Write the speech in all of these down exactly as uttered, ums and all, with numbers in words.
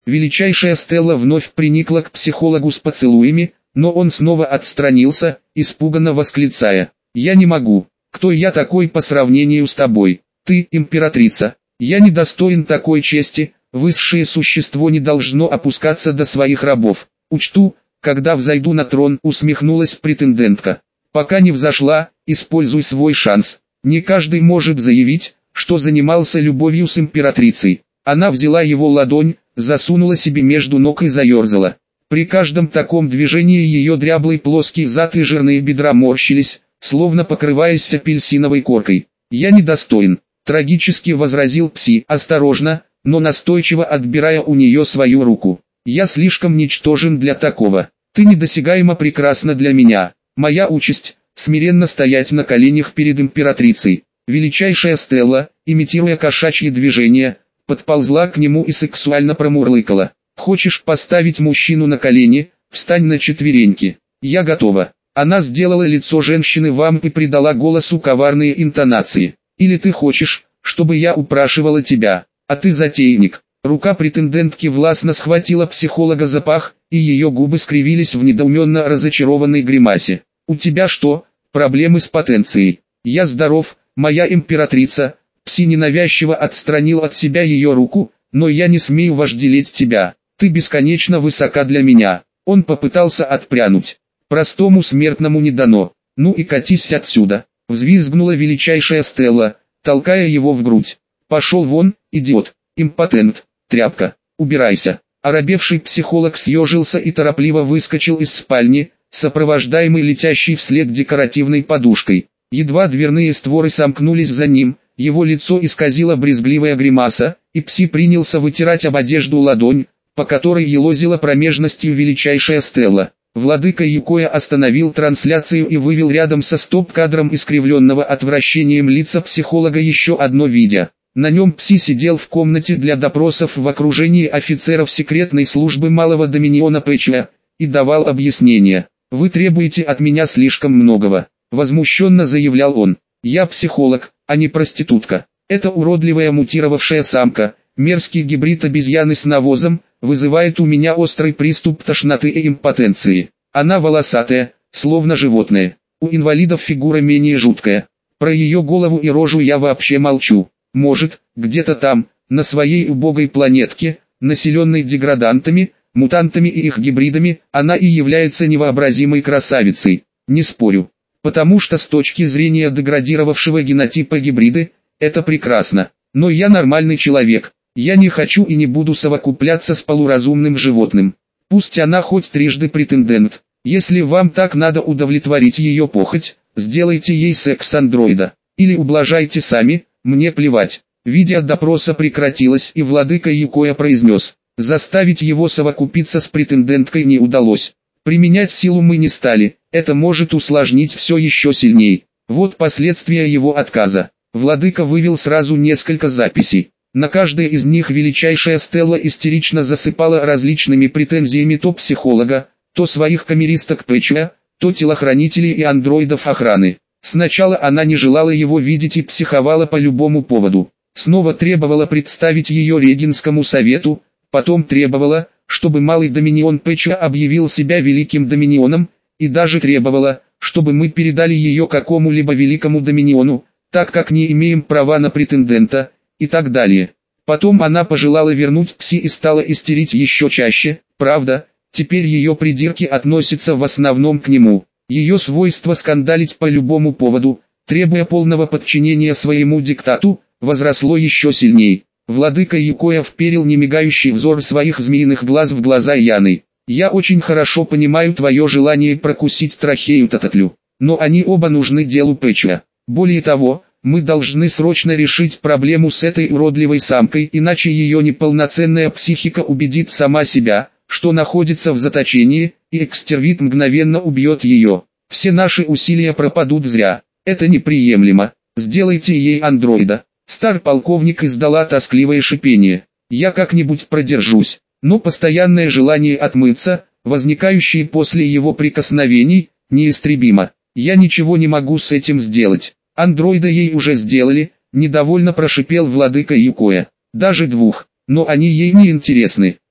Величайшая Стелла вновь приникла к психологу с поцелуями, но он снова отстранился, испуганно восклицая: «Я не могу. Кто я такой по сравнению с тобой? Ты императрица. Я недостоин такой чести, высшее существо не должно опускаться до своих рабов. Учту, когда взойду на трон», усмехнулась претендентка. «Пока не взошла, используй свой шанс. Не каждый может заявить, что занимался любовью с императрицей». Она взяла его ладонь, засунула себе между ног и заерзала. При каждом таком движении ее дряблый плоский зад и жирные бедра морщились, словно покрываясь апельсиновой коркой. «Я недостоин», — трагически возразил Пси, осторожно, но настойчиво отбирая у нее свою руку. «Я слишком ничтожен для такого. Ты недосягаемо прекрасна для меня. Моя участь — смиренно стоять на коленях перед императрицей». Величайшая Стелла, имитируя кошачьи движения, подползла к нему и сексуально промурлыкала: «Хочешь поставить мужчину на колени? Встань на четвереньки. Я готова». Она сделала лицо женщины-вамп и придала голосу коварные интонации. «Или ты хочешь, чтобы я упрашивала тебя, а ты затейник?» Рука претендентки властно схватила психолога за пах, и ее губы скривились в недоуменно разочарованной гримасе. «У тебя что, проблемы с потенцией?» «Я здоров, моя императрица». Пси ненавязчиво отстранил от себя ее руку: «Но я не смею вожделеть тебя. Ты бесконечно высока для меня». Он попытался отпрянуть. «Простому смертному не дано. Ну и катись отсюда», — взвизгнула величайшая Стелла, толкая его в грудь. «Пошел вон, идиот, импотент, тряпка, убирайся». Оробевший психолог съежился и торопливо выскочил из спальни, сопровождаемый летящей вслед декоративной подушкой. Едва дверные створы сомкнулись за ним, его лицо исказило брезгливая гримаса, и Пси принялся вытирать об одежду ладонь, по которой елозила промежностью величайшая Стелла. Владыка Юкоя остановил трансляцию и вывел рядом со стоп-кадром искривленного отвращением лица психолога еще одно видео. На нем Пси сидел в комнате для допросов в окружении офицеров секретной службы Малого Доминиона Пэча и давал объяснения. «Вы требуете от меня слишком многого», — возмущенно заявлял он. «Я психолог, а не проститутка. Эта уродливая мутировавшая самка, мерзкий гибрид обезьяны с навозом, вызывает у меня острый приступ тошноты и импотенции. Она волосатая, словно животное. У инвалидов фигура менее жуткая. Про ее голову и рожу я вообще молчу. Может, где-то там, на своей убогой планетке, населенной деградантами, мутантами и их гибридами, она и является невообразимой красавицей. Не спорю. Потому что с точки зрения деградировавшего генотипа гибриды, это прекрасно. Но я нормальный человек. Я не хочу и не буду совокупляться с полуразумным животным. Пусть она хоть трижды претендент. Если вам так надо удовлетворить ее похоть, сделайте ей секс-андроида. Или ублажайте сами, мне плевать». Видео допроса прекратилось, и владыка Юкоя произнес: «Заставить его совокупиться с претенденткой не удалось. Применять силу мы не стали, это может усложнить все еще сильнее. Вот последствия его отказа». Владыка вывел сразу несколько записей. На каждой из них величайшая Стелла истерично засыпала различными претензиями то психолога, то своих камеристок Пэча, то телохранителей и андроидов охраны. Сначала она не желала его видеть и психовала по любому поводу. Снова требовала представить ее Регенскому совету, потом требовала, чтобы Малый Доминион Пэча объявил себя Великим Доминионом, и даже требовала, чтобы мы передали ее какому-либо Великому Доминиону, так как не имеем права на претендента, и так далее. Потом она пожелала вернуть Пси и стала истерить еще чаще. Правда, теперь ее придирки относятся в основном к нему. Ее свойство скандалить по любому поводу, требуя полного подчинения своему диктату, возросло еще сильнее. Владыка Юкоя вперил немигающий взор своих змеиных глаз в глаза Яны. «Я очень хорошо понимаю твое желание прокусить трахею Тататлю, но они оба нужны делу Пэча. Более того, мы должны срочно решить проблему с этой уродливой самкой, иначе ее неполноценная психика убедит сама себя, что находится в заточении, и экстервит мгновенно убьет ее. Все наши усилия пропадут зря. Это неприемлемо. Сделайте ей андроида». Стар-полковник издала тоскливое шипение. «Я как-нибудь продержусь». Но постоянное желание отмыться, возникающее после его прикосновений, неистребимо. «Я ничего не могу с этим сделать». «Андроида ей уже сделали», — недовольно прошипел владыка Юкоя. «Даже двух, но они ей не интересны.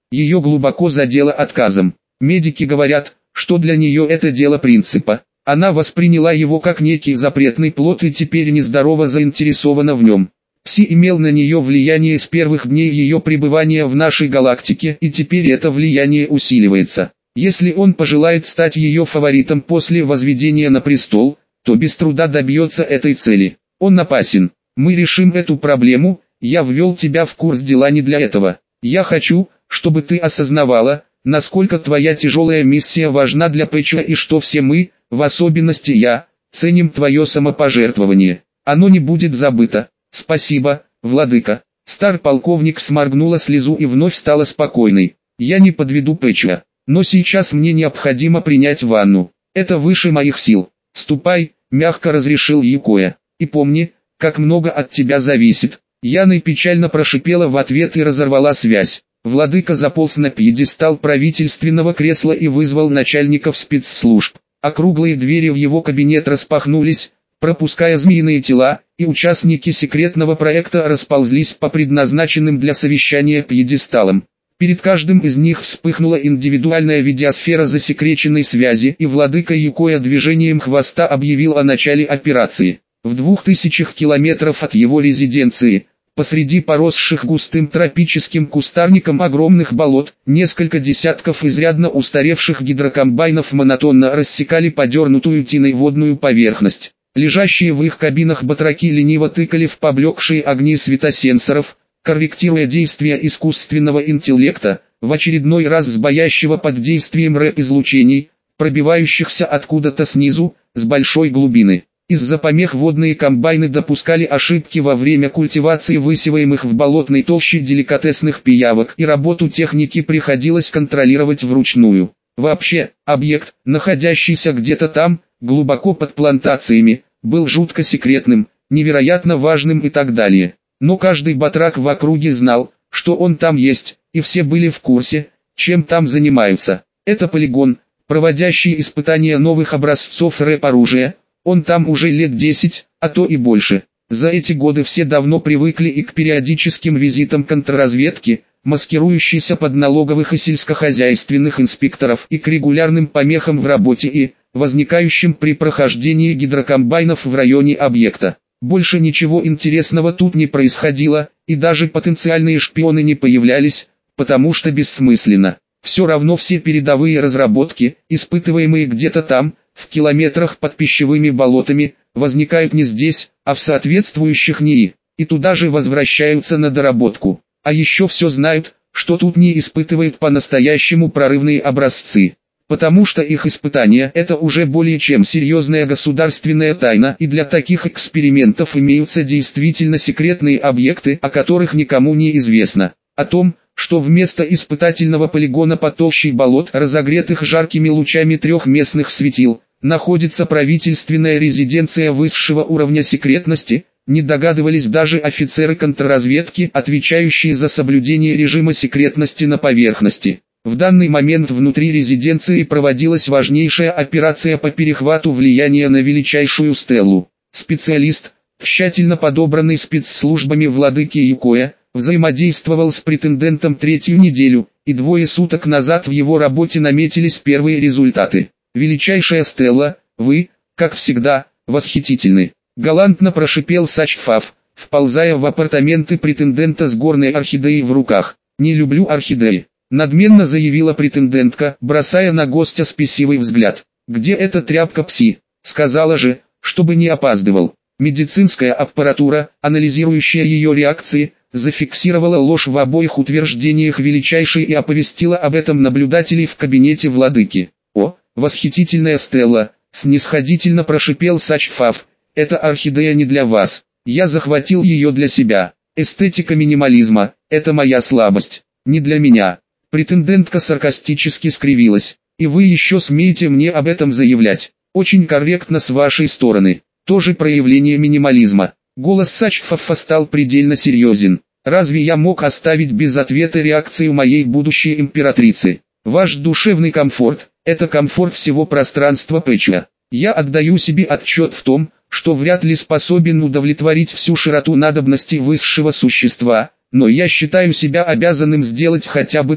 Ее глубоко задело отказом. Медики говорят, что для нее это дело принципа. Она восприняла его как некий запретный плод и теперь нездорово заинтересована в нем. Пси имел на нее влияние с первых дней ее пребывания в нашей галактике, и теперь это влияние усиливается. Если он пожелает стать ее фаворитом после возведения на престол, то без труда добьется этой цели. Он опасен. Мы решим эту проблему, я ввел тебя в курс дела не для этого. Я хочу, чтобы ты осознавала, насколько твоя тяжелая миссия важна для Пэтча и что все мы, в особенности я, ценим твое самопожертвование. Оно не будет забыто. Спасибо, владыка. Стар-полковник сморгнула слезу и вновь стала спокойной. Я не подведу Пэтча, но сейчас мне необходимо принять ванну. Это выше моих сил. Ступай, мягко разрешил Юкоя. И помни, как много от тебя зависит. Яна печально прошипела в ответ и разорвала связь. Владыка заполз на пьедестал правительственного кресла и вызвал начальников спецслужб. Округлые двери в его кабинет распахнулись, пропуская змеиные тела, и участники секретного проекта расползлись по предназначенным для совещания пьедесталам. Перед каждым из них вспыхнула индивидуальная видеосфера засекреченной связи, и владыка Юкоя движением хвоста объявил о начале операции. В двух тысячах километров от его резиденции, посреди поросших густым тропическим кустарником огромных болот, несколько десятков изрядно устаревших гидрокомбайнов монотонно рассекали подернутую тиной водную поверхность. Лежащие в их кабинах батраки лениво тыкали в поблекшие огни светосенсоров, корректируя действия искусственного интеллекта, в очередной раз сбоящего под действием рэп-излучений, пробивающихся откуда-то снизу, с большой глубины. Из-за помех водные комбайны допускали ошибки во время культивации высеваемых в болотной толще деликатесных пиявок, и работу техники приходилось контролировать вручную. Вообще, объект, находящийся где-то там, глубоко под плантациями, был жутко секретным, невероятно важным и так далее. Но каждый батрак в округе знал, что он там есть, и все были в курсе, чем там занимаются. Это полигон, проводящий испытания новых образцов рэп-оружия. Он там уже лет десять, а то и больше. За эти годы все давно привыкли и к периодическим визитам контрразведки, маскирующейся под налоговых и сельскохозяйственных инспекторов, и к регулярным помехам в работе и, возникающим при прохождении гидрокомбайнов в районе объекта. Больше ничего интересного тут не происходило, и даже потенциальные шпионы не появлялись, потому что бессмысленно. Все равно все передовые разработки, испытываемые где-то там, в километрах под пищевыми болотами, возникают не здесь, а в соответствующих НИИ, и туда же возвращаются на доработку. А еще все знают, что тут не испытывают по-настоящему прорывные образцы, потому что их испытания – это уже более чем серьезная государственная тайна, и для таких экспериментов имеются действительно секретные объекты, о которых никому не известно. О том, что вместо испытательного полигона под толщей болот, разогретых жаркими лучами трех местных светил, находится правительственная резиденция высшего уровня секретности, не догадывались даже офицеры контрразведки, отвечающие за соблюдение режима секретности на поверхности. В данный момент внутри резиденции проводилась важнейшая операция по перехвату влияния на величайшую стеллу. Специалист, тщательно подобранный спецслужбами владыки Юкоя, взаимодействовал с претендентом третью неделю, и двое суток назад в его работе наметились первые результаты. «Величайшая стелла, вы, как всегда, восхитительны», — галантно прошипел Сачфав, вползая в апартаменты претендента с горной орхидеей в руках. «Не люблю орхидеи», — надменно заявила претендентка, бросая на гостя спесивый взгляд. «Где эта тряпка Пси? Сказала же, чтобы не опаздывал». Медицинская аппаратура, анализирующая ее реакции, зафиксировала ложь в обоих утверждениях величайшей и оповестила об этом наблюдателей в кабинете владыки. «О, восхитительная стелла», — снисходительно прошипел Сачфав, — «эта орхидея не для вас, я захватил ее для себя. Эстетика минимализма — это моя слабость, не для меня». Претендентка саркастически скривилась. «И вы еще смеете мне об этом заявлять? Очень корректно с вашей стороны. Тоже проявление минимализма». Голос Сачфафа стал предельно серьезен. «Разве я мог оставить без ответа реакцию моей будущей императрицы? Ваш душевный комфорт – это комфорт всего пространства Пэтча. Я отдаю себе отчет в том, что вряд ли способен удовлетворить всю широту надобностей высшего существа, но я считаю себя обязанным сделать хотя бы то,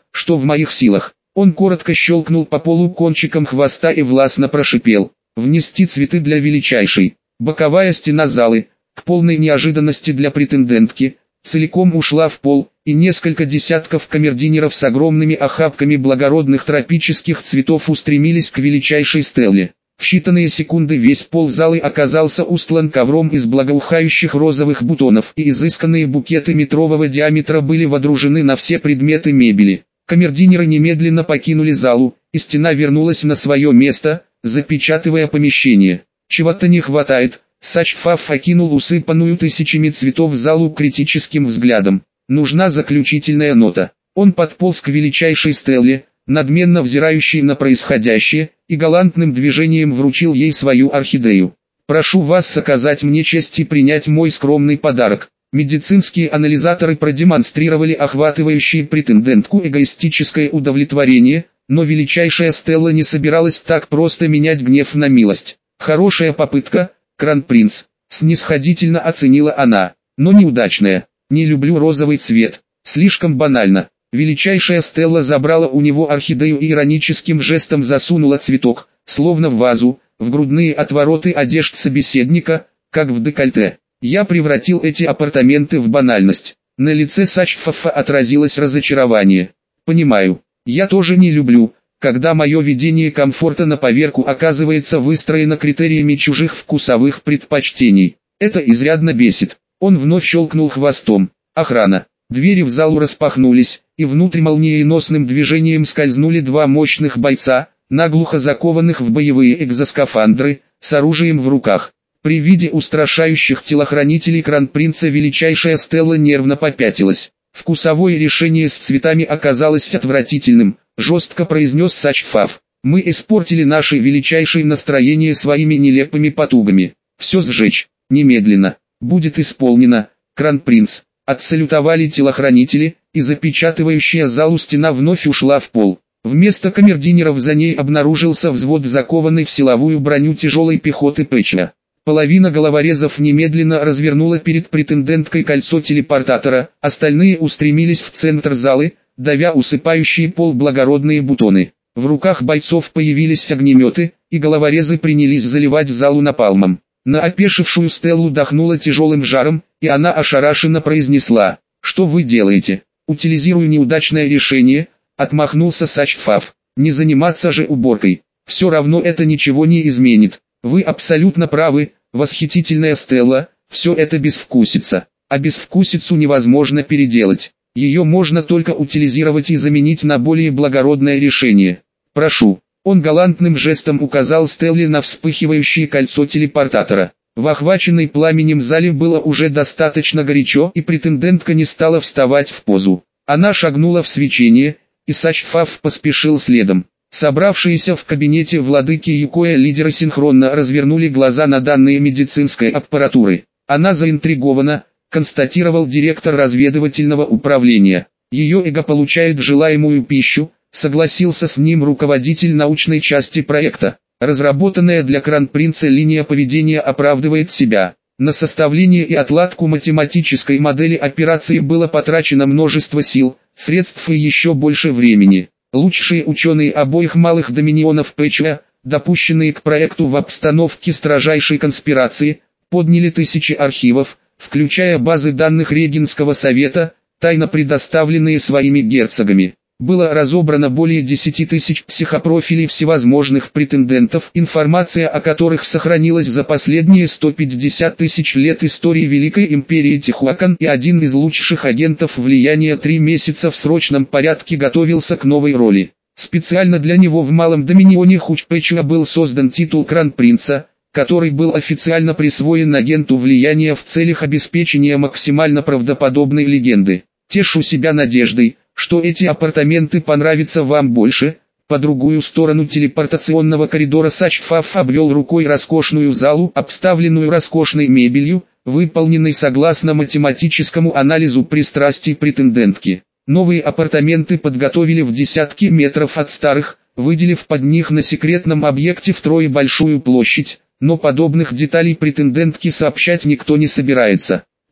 что в моих силах. Он коротко щелкнул по полу кончиком хвоста и властно прошипел: «Внести цветы для величайшей». Боковая стена залы, к полной неожиданности для претендентки, целиком ушла в пол, и несколько десятков камердинеров с огромными охапками благородных тропических цветов устремились к величайшей стелле. В считанные секунды весь пол залы оказался устлан ковром из благоухающих розовых бутонов, и изысканные букеты метрового диаметра были водружены на все предметы мебели. Камердинеры немедленно покинули залу, и стена вернулась на свое место, запечатывая помещение. «Чего-то не хватает», — Сачфаф окинул усыпанную тысячами цветов залу критическим взглядом. «Нужна заключительная нота». Он подполз к величайшей стелле, надменно взирающей на происходящее, и галантным движением вручил ей свою орхидею. «Прошу вас оказать мне честь и принять мой скромный подарок». Медицинские анализаторы продемонстрировали охватывающее претендентку эгоистическое удовлетворение, но величайшая Стелла не собиралась так просто менять гнев на милость. «Хорошая попытка, Кронпринц», — снисходительно оценила она, — «но неудачная. Не люблю розовый цвет, слишком банально». Величайшая Стелла забрала у него орхидею и ироническим жестом засунула цветок, словно в вазу, в грудные отвороты одежд собеседника, как в декольте. «Я превратил эти апартаменты в банальность». На лице Сачфафа отразилось разочарование. «Понимаю, я тоже не люблю, когда мое видение комфорта на поверку оказывается выстроено критериями чужих вкусовых предпочтений. Это изрядно бесит». Он вновь щелкнул хвостом. «Охрана». Двери в залу распахнулись, и внутрь молниеносным движением скользнули два мощных бойца, наглухо закованных в боевые экзоскафандры, с оружием в руках. При виде устрашающих телохранителей Кронпринца величайшая Стелла нервно попятилась. «Вкусовое решение с цветами оказалось отвратительным», — жестко произнес Сачфаф. «Мы испортили наше величайшее настроение своими нелепыми потугами. Все сжечь, немедленно. Будет исполнено, Кронпринц». Отсалютовали телохранители, и запечатывающая залу стена вновь ушла в пол. Вместо камердинеров за ней обнаружился взвод закованный в силовую броню тяжелой пехоты ПЧ. Половина головорезов немедленно развернула перед претенденткой кольцо телепортатора, остальные устремились в центр залы, давя усыпающие пол благородные бутоны. В руках бойцов появились огнеметы, и головорезы принялись заливать залу напалмом. На опешившую Стеллу дохнуло тяжелым жаром, и она ошарашенно произнесла: «Что вы делаете?» «Утилизирую неудачное решение», — отмахнулся Сачфаф. «Не заниматься же уборкой. Все равно это ничего не изменит. Вы абсолютно правы, восхитительная Стелла, все это безвкусица. А безвкусицу невозможно переделать. Ее можно только утилизировать и заменить на более благородное решение. Прошу». Он галантным жестом указал Стелле на вспыхивающее кольцо телепортатора. В охваченной пламенем зале было уже достаточно горячо, и претендентка не стала вставать в позу. Она шагнула в свечение, и Сачфаф поспешил следом. Собравшиеся в кабинете владыки Юкоя лидеры синхронно развернули глаза на данные медицинской аппаратуры. «Она заинтригована», — констатировал директор разведывательного управления. «Ее эго получает желаемую пищу», — согласился с ним руководитель научной части проекта. «Разработанная для Кронпринца линия поведения оправдывает себя. На составление и отладку математической модели операции было потрачено множество сил, средств и еще больше времени. Лучшие ученые обоих малых доминионов ПЧА, допущенные к проекту в обстановке строжайшей конспирации, подняли тысячи архивов, включая базы данных Регенского совета, тайно предоставленные своими герцогами. Было разобрано более десяти тысяч психопрофилей всевозможных претендентов, информация о которых сохранилась за последние сто пятьдесят тысяч лет истории Великой Империи Тихуакан, и один из лучших агентов влияния три месяца в срочном порядке готовился к новой роли. Специально для него в Малом Доминионе Хучпэчуа был создан титул Кронпринца, который был официально присвоен агенту влияния в целях обеспечения максимально правдоподобной легенды. Тешу себя надеждой, что эти апартаменты понравятся вам больше. По другую сторону телепортационного коридора Сачфаф обвел рукой роскошную залу, обставленную роскошной мебелью, выполненной согласно математическому анализу пристрастий претендентки. Новые апартаменты подготовили в десятки метров от старых, выделив под них на секретном объекте втрое большую площадь, но подобных деталей претендентке сообщать никто не собирается.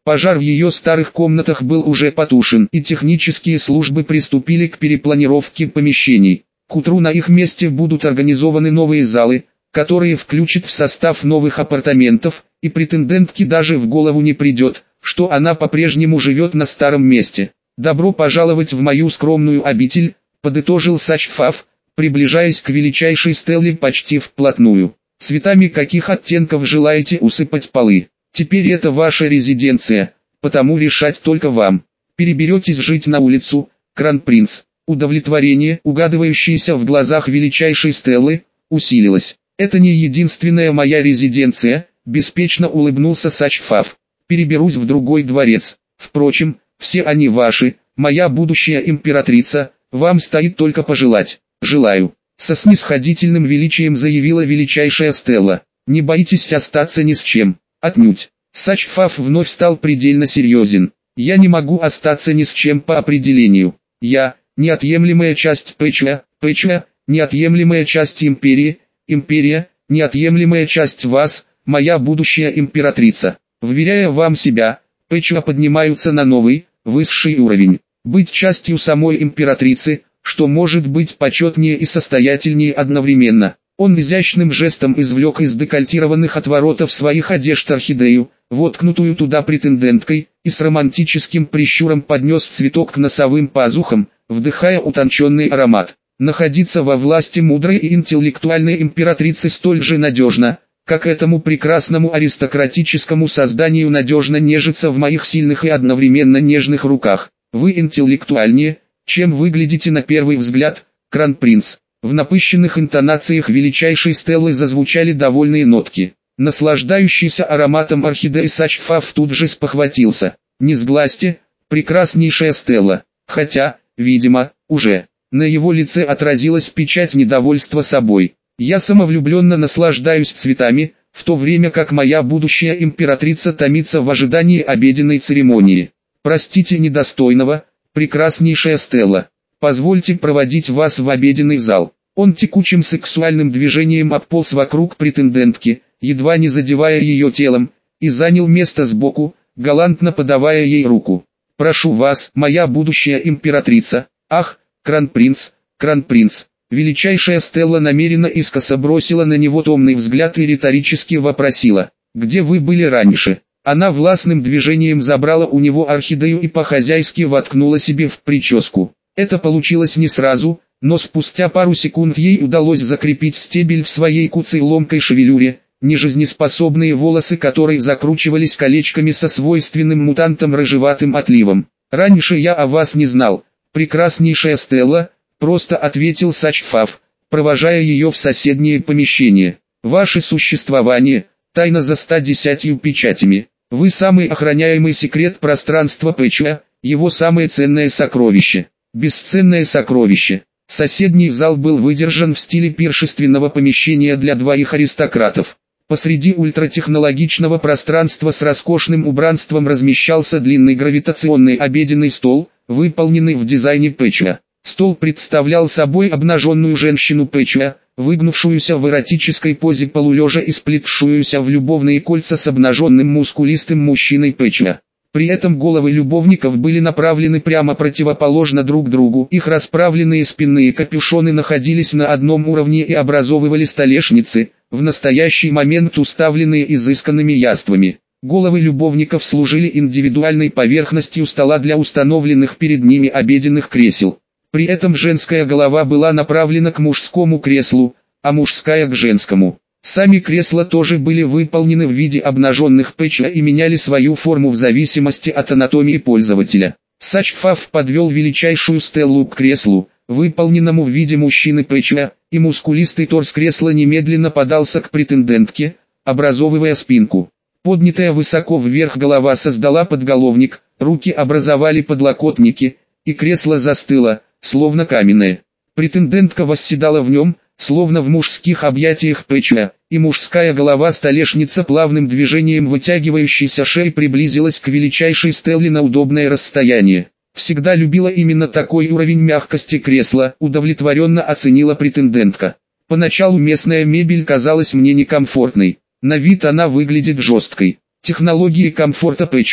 Пожар в ее старых комнатах был уже потушен, и технические службы приступили к перепланировке помещений. К утру на их месте будут организованы новые залы, которые включат в состав новых апартаментов, и претендентке даже в голову не придет, что она по-прежнему живет на старом месте. «Добро пожаловать в мою скромную обитель», — подытожил Сачфав, приближаясь к величайшей стелле почти вплотную. «Цветами каких оттенков желаете усыпать полы? Теперь это ваша резиденция, потому решать только вам. Переберетесь жить на улицу, Кронпринц». Удовлетворение, угадывающееся в глазах величайшей стеллы, усилилось. «Это не единственная моя резиденция», — беспечно улыбнулся Сачфав. «Переберусь в другой дворец. Впрочем, все они ваши, моя будущая императрица, вам стоит только пожелать». «Желаю», — со снисходительным величием заявила величайшая стелла. «Не боитесь остаться ни с чем?» «Отнюдь». Сачфав вновь стал предельно серьезен. «Я не могу остаться ни с чем по определению. Я — неотъемлемая часть Пэчуа, Пэчуа — неотъемлемая часть империи, империя — неотъемлемая часть вас, моя будущая императрица. Вверяя вам себя, Пэчуа поднимаются на новый, высший уровень. Быть частью самой императрицы, что может быть почетнее и состоятельнее одновременно». Он изящным жестом извлек из декольтированных отворотов своих одежд орхидею, воткнутую туда претенденткой, и с романтическим прищуром поднес цветок к носовым пазухам, вдыхая утонченный аромат. «Находиться во власти мудрой и интеллектуальной императрицы столь же надежно, как этому прекрасному аристократическому созданию надежно нежиться в моих сильных и одновременно нежных руках. Вы интеллектуальнее, чем выглядите на первый взгляд, Кронпринц». В напыщенных интонациях величайшей стеллы зазвучали довольные нотки. Наслаждающийся ароматом орхидеи Сачфав тут же спохватился. «Не сглазьте, прекраснейшая стелла». Хотя, видимо, уже. На его лице отразилась печать недовольства собой. «Я самовлюбленно наслаждаюсь цветами, в то время как моя будущая императрица томится в ожидании обеденной церемонии. Простите недостойного, прекраснейшая стелла. Позвольте проводить вас в обеденный зал». Он текучим сексуальным движением обполз вокруг претендентки, едва не задевая ее телом, и занял место сбоку, галантно подавая ей руку. «Прошу вас, моя будущая императрица». «Ах, Кронпринц, Кронпринц». Величайшая стелла намеренно искоса бросила на него томный взгляд и риторически вопросила: «Где вы были раньше?» Она властным движением забрала у него орхидею и по-хозяйски воткнула себе в прическу. Это получилось не сразу, но спустя пару секунд ей удалось закрепить стебель в своей куцей ломкой шевелюре, нежизнеспособные волосы которой закручивались колечками со свойственным мутантам рыжеватым отливом. «Раньше я о вас не знал, прекраснейшая стелла», — просто ответил Сачфав, провожая ее в соседнее помещение. «Ваше существование — тайна за ста десятью печатями. Вы самый охраняемый секрет пространства Пэчуа, его самое ценное сокровище». Бесценное сокровище. Соседний зал был выдержан в стиле пиршественного помещения для двоих аристократов. Посреди ультратехнологичного пространства с роскошным убранством размещался длинный гравитационный обеденный стол, выполненный в дизайне Пэчуа. Стол представлял собой обнаженную женщину Пэчуа, выгнувшуюся в эротической позе полулежа и сплетшуюся в любовные кольца с обнаженным мускулистым мужчиной Пэчуа. При этом головы любовников были направлены прямо противоположно друг другу. Их расправленные спинные капюшоны находились на одном уровне и образовывали столешницы, в настоящий момент уставленные изысканными яствами. Головы любовников служили индивидуальной поверхностью стола для установленных перед ними обеденных кресел. При этом женская голова была направлена к мужскому креслу, а мужская к женскому. Сами кресла тоже были выполнены в виде обнаженных Пэчуа и меняли свою форму в зависимости от анатомии пользователя. Сачфав подвел величайшую стеллу к креслу, выполненному в виде мужчины Пэчуа, и мускулистый торс кресла немедленно подался к претендентке, образовывая спинку. Поднятая высоко вверх голова создала подголовник, руки образовали подлокотники, и кресло застыло, словно каменное. Претендентка восседала в нем, словно в мужских объятиях Пэчуа, и мужская голова-столешница плавным движением вытягивающейся шеи приблизилась к величайшей стелле на удобное расстояние. «Всегда любила именно такой уровень мягкости кресла», — удовлетворенно оценила претендентка. «Поначалу местная мебель казалась мне некомфортной. На вид она выглядит жесткой. Технологии комфорта Пэчуа,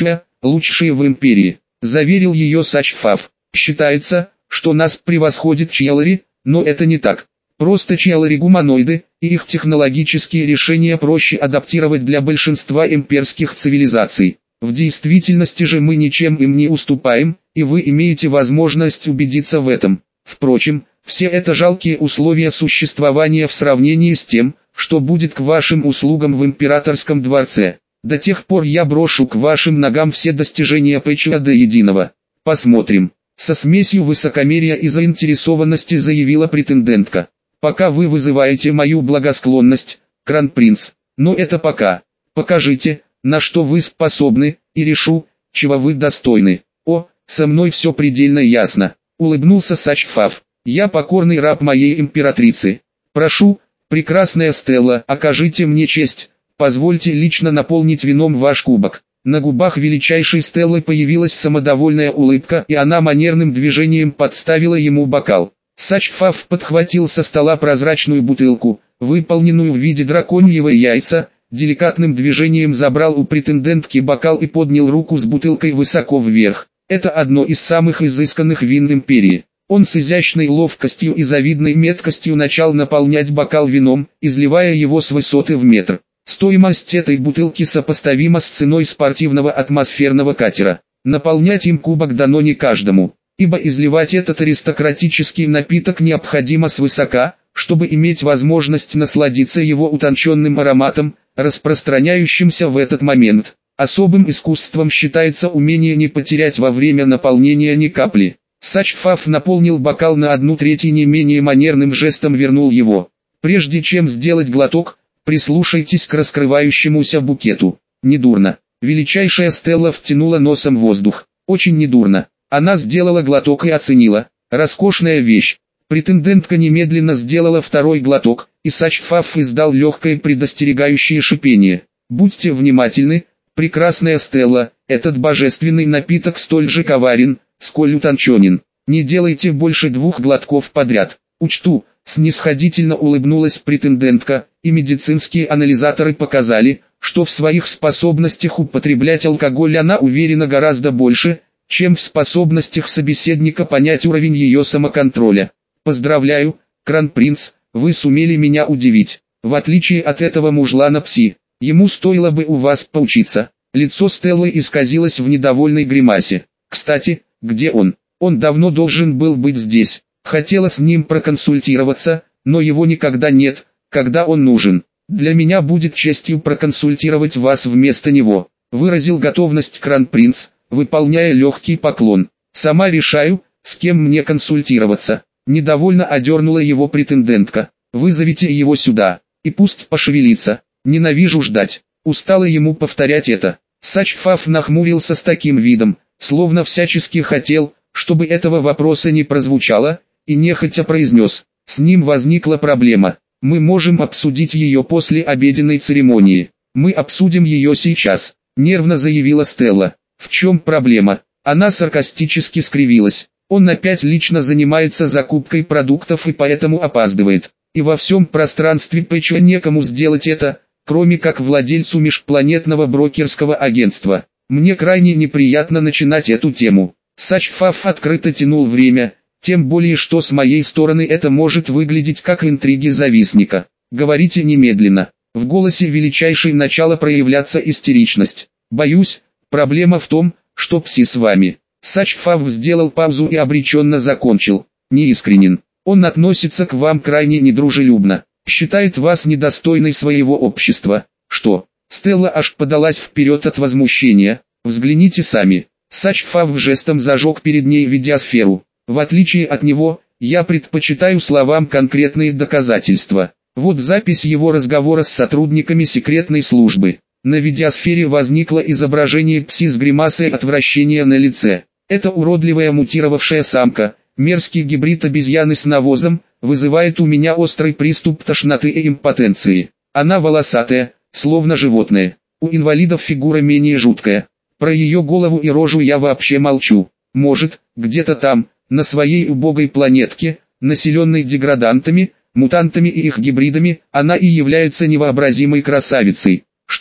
лучшие в империи», — заверил ее Сачфав. «Считается, что нас превосходит Чьялари, но это не так. Просто Чьялари гуманоиды, и их технологические решения проще адаптировать для большинства имперских цивилизаций. В действительности же мы ничем им не уступаем, и вы имеете возможность убедиться в этом. Впрочем, все это жалкие условия существования в сравнении с тем, что будет к вашим услугам в императорском дворце. До тех пор я брошу к вашим ногам все достижения Пэча до единого. Посмотрим». Со смесью высокомерия и заинтересованности заявила претендентка. «Пока вы вызываете мою благосклонность, Кронпринц, но это пока. Покажите, на что вы способны, и решу, чего вы достойны». «О, со мной все предельно ясно», — улыбнулся Сачфав. «Я покорный раб моей императрицы. Прошу, прекрасная Стелла, окажите мне честь, позвольте лично наполнить вином ваш кубок». На губах величайшей Стеллы появилась самодовольная улыбка, и она манерным движением подставила ему бокал. Сачфав подхватил со стола прозрачную бутылку, выполненную в виде драконьего яйца, деликатным движением забрал у претендентки бокал и поднял руку с бутылкой высоко вверх. Это одно из самых изысканных вин империи. Он с изящной ловкостью и завидной меткостью начал наполнять бокал вином, изливая его с высоты в метр. Стоимость этой бутылки сопоставима с ценой спортивного атмосферного катера. Наполнять им кубок дано не каждому, ибо изливать этот аристократический напиток необходимо свысока, чтобы иметь возможность насладиться его утонченным ароматом, распространяющимся в этот момент. Особым искусством считается умение не потерять во время наполнения ни капли. Сачфав наполнил бокал на одну треть и не менее манерным жестом вернул его. Прежде чем сделать глоток, прислушайтесь к раскрывающемуся букету. Недурно. Величайшая Стелла втянула носом воздух. Очень недурно. Она сделала глоток и оценила. Роскошная вещь. Претендентка немедленно сделала второй глоток, и Сачфав издал легкое предостерегающее шипение. Будьте внимательны, прекрасная Стелла, этот божественный напиток столь же коварен, сколь утонченен. Не делайте больше двух глотков подряд. Учту. Снисходительно улыбнулась претендентка, и медицинские анализаторы показали, что в своих способностях употреблять алкоголь она уверена гораздо больше, чем в способностях собеседника понять уровень ее самоконтроля. «Поздравляю, Кронпринц, вы сумели меня удивить. В отличие от этого мужлана Пси, ему стоило бы у вас поучиться». Лицо Стеллы исказилось в недовольной гримасе. «Кстати, где он? Он давно должен был быть здесь. Хотела с ним проконсультироваться, но его никогда нет, когда он нужен. Для меня будет честью проконсультировать вас вместо него», — выразил готовность Кронпринц, выполняя легкий поклон. «Сама решаю, с кем мне консультироваться», — недовольно одернула его претендентка. «Вызовите его сюда, и пусть пошевелится. Ненавижу ждать». Устала ему повторять это. Сачфав нахмурился с таким видом, словно всячески хотел, чтобы этого вопроса не прозвучало, и нехотя произнес: «С ним возникла проблема. Мы можем обсудить ее после обеденной церемонии. Мы обсудим ее сейчас», — нервно заявила Стелла. «В чем проблема?» Она саркастически скривилась. «Он опять лично занимается закупкой продуктов и поэтому опаздывает. И во всем пространстве Пэча некому сделать это, кроме как владельцу межпланетного брокерского агентства. Мне крайне неприятно начинать эту тему». Сачфав открыто тянул время, тем более что с моей стороны это может выглядеть как интриги завистника. «Говорите немедленно». В голосе величайшей начала проявляться истеричность. «Боюсь, проблема в том, что Пси с вами». Сачфав сделал паузу и обреченно закончил. «Неискренен. Он относится к вам крайне недружелюбно. Считает вас недостойной своего общества». «Что?» Стелла аж подалась вперед от возмущения. «Взгляните сами». Сачфав жестом зажег перед ней видеосферу. «В отличие от него, я предпочитаю словам конкретные доказательства. Вот запись его разговора с сотрудниками секретной службы». На видеосфере возникло изображение Пси с гримасой отвращения на лице. Эта уродливая мутировавшая самка, мерзкий гибрид обезьяны с навозом, вызывает у меня острый приступ тошноты и импотенции. Она волосатая, словно животное. У инвалидов фигура менее жуткая. Про ее голову и рожу я вообще молчу. Может, где-то там, на своей убогой планетке, населенной деградантами, мутантами и их гибридами, она и является невообразимой красавицей. Что?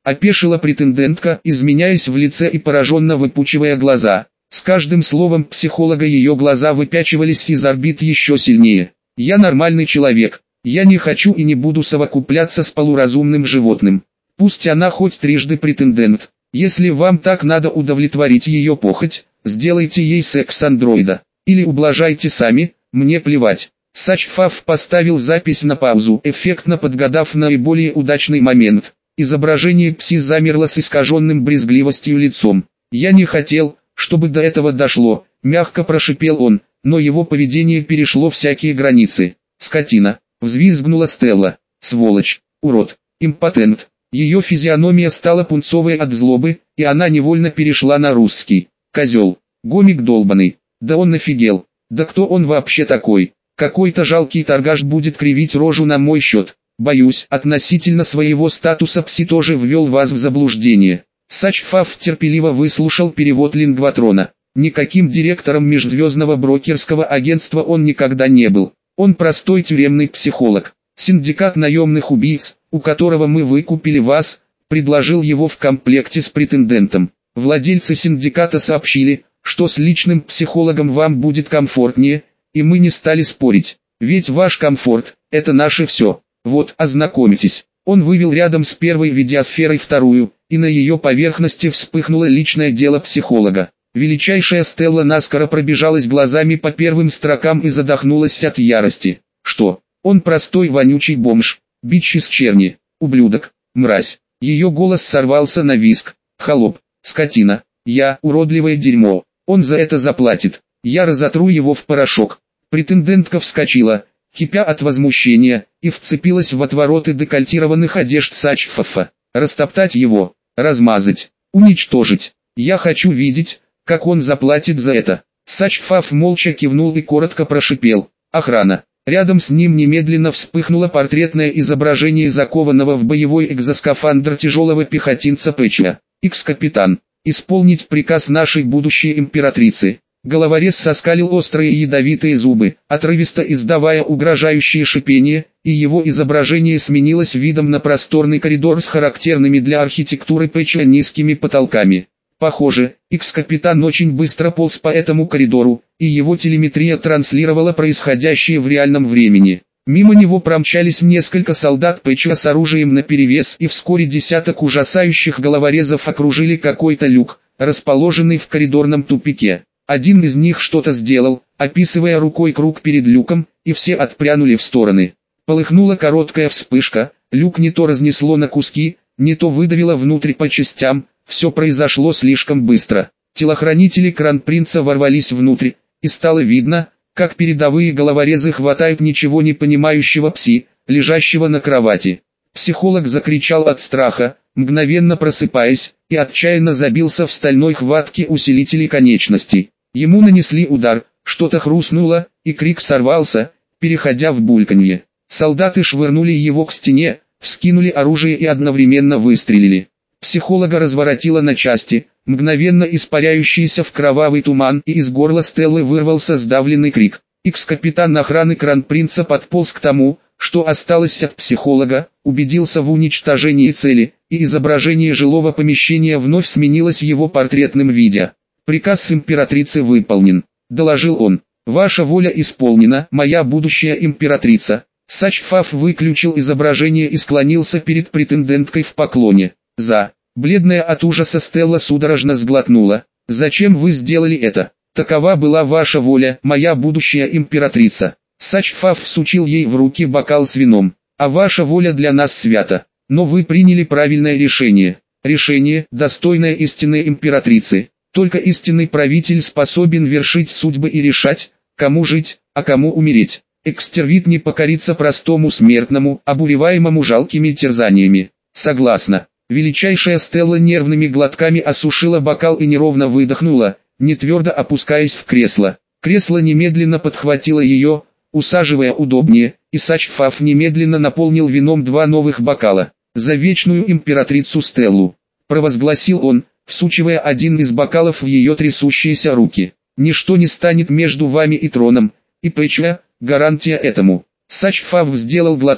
Опешила претендентка, изменяясь в лице и пораженно выпучивая глаза. С каждым словом психолога ее глаза выпячивались из орбит еще сильнее. «Я нормальный человек. Я не хочу и не буду совокупляться с полуразумным животным. Пусть она хоть трижды претендент. Если вам так надо удовлетворить ее похоть, сделайте ей секс-андроида. Или ублажайте сами, мне плевать». Сачфав поставил запись на паузу, эффектно подгадав наиболее удачный момент. Изображение пси замерло с искаженным брезгливостью лицом. «Я не хотел, чтобы до этого дошло», — мягко прошипел он, но его поведение перешло всякие границы. «Скотина!» — взвизгнула Стелла. «Сволочь! Урод! Импотент!» Ее физиономия стала пунцовой от злобы, и она невольно перешла на русский. «Козел! Гомик долбаный! Да он офигел! Да кто он вообще такой? Какой-то жалкий торгаш будет кривить рожу на мой счет. Боюсь, относительно своего статуса пси тоже ввел вас в заблуждение». Сачфав терпеливо выслушал перевод лингватрона. Никаким директором межзвездного брокерского агентства он никогда не был. Он простой тюремный психолог. Синдикат наемных убийц, у которого мы выкупили вас, предложил его в комплекте с претендентом. Владельцы синдиката сообщили, что с личным психологом вам будет комфортнее, и мы не стали спорить. Ведь ваш комфорт – это наше все. Вот, ознакомитесь. Он вывел рядом с первой видеосферой вторую, и на ее поверхности вспыхнуло личное дело психолога. Величайшая Стелла наскоро пробежалась глазами по первым строкам и задохнулась от ярости. Что? Он простой вонючий бомж, бич из черни, ублюдок, мразь. Ее голос сорвался на визг. Холоп, скотина, я уродливое дерьмо. Он за это заплатит. Я разотру его в порошок. Претендентка вскочила, кипя от возмущения, и вцепилась в отвороты декольтированных одежд Сачфафа. Растоптать его, размазать, уничтожить. Я хочу видеть, как он заплатит за это. Сачфаф молча кивнул и коротко прошипел. Охрана. Рядом с ним немедленно вспыхнуло портретное изображение закованного в боевой экзоскафандр тяжелого пехотинца Пэтча. Икс-капитан. Исполнить приказ нашей будущей императрицы. Головорез соскалил острые ядовитые зубы, отрывисто издавая угрожающее шипение, и его изображение сменилось видом на просторный коридор с характерными для архитектуры Пэтча низкими потолками. Похоже, Икс-капитан очень быстро полз по этому коридору, и его телеметрия транслировала происходящее в реальном времени. Мимо него промчались несколько солдат Пэтча с оружием наперевес, и вскоре десяток ужасающих головорезов окружили какой-то люк, расположенный в коридорном тупике. Один из них что-то сделал, описывая рукой круг перед люком, и все отпрянули в стороны. Полыхнула короткая вспышка, люк не то разнесло на куски, не то выдавило внутрь по частям. Все произошло слишком быстро. Телохранители Кронпринца ворвались внутрь, и стало видно, как передовые головорезы хватают ничего не понимающего пси, лежащего на кровати. Психолог закричал от страха, мгновенно просыпаясь, и отчаянно забился в стальной хватке усилителей конечностей. Ему нанесли удар, что-то хрустнуло, и крик сорвался, переходя в бульканье. Солдаты швырнули его к стене, вскинули оружие и одновременно выстрелили. Психолога разворотило на части, мгновенно испаряющийся в кровавый туман, и из горла Стеллы вырвался сдавленный крик. Икс-капитан охраны Кронпринца подполз к тому, что осталось от психолога, убедился в уничтожении цели, и изображение жилого помещения вновь сменилось его портретным виде. «Приказ императрицы выполнен», — доложил он. «Ваша воля исполнена, моя будущая императрица». Сачфав выключил изображение и склонился перед претенденткой в поклоне. «За». Бледная от ужаса Стелла судорожно сглотнула. «Зачем вы сделали это? Такова была ваша воля, моя будущая императрица». Сачфав всучил ей в руки бокал с вином. «А ваша воля для нас свята. Но вы приняли правильное решение. Решение, достойное истинной императрицы. Только истинный правитель способен вершить судьбы и решать, кому жить, а кому умереть. Экстервит не покорится простому смертному, обуреваемому жалкими терзаниями». «Согласна». Величайшая Стелла нервными глотками осушила бокал и неровно выдохнула, не твердо опускаясь в кресло. Кресло немедленно подхватило ее, усаживая удобнее, и Сачфав немедленно наполнил вином два новых бокала. «За вечную императрицу Стеллу», — провозгласил он, всучивая один из бокалов в ее трясущиеся руки. «Ничто не станет между вами и троном, и Пэтча — гарантия этому». Сачфав сделал глоток,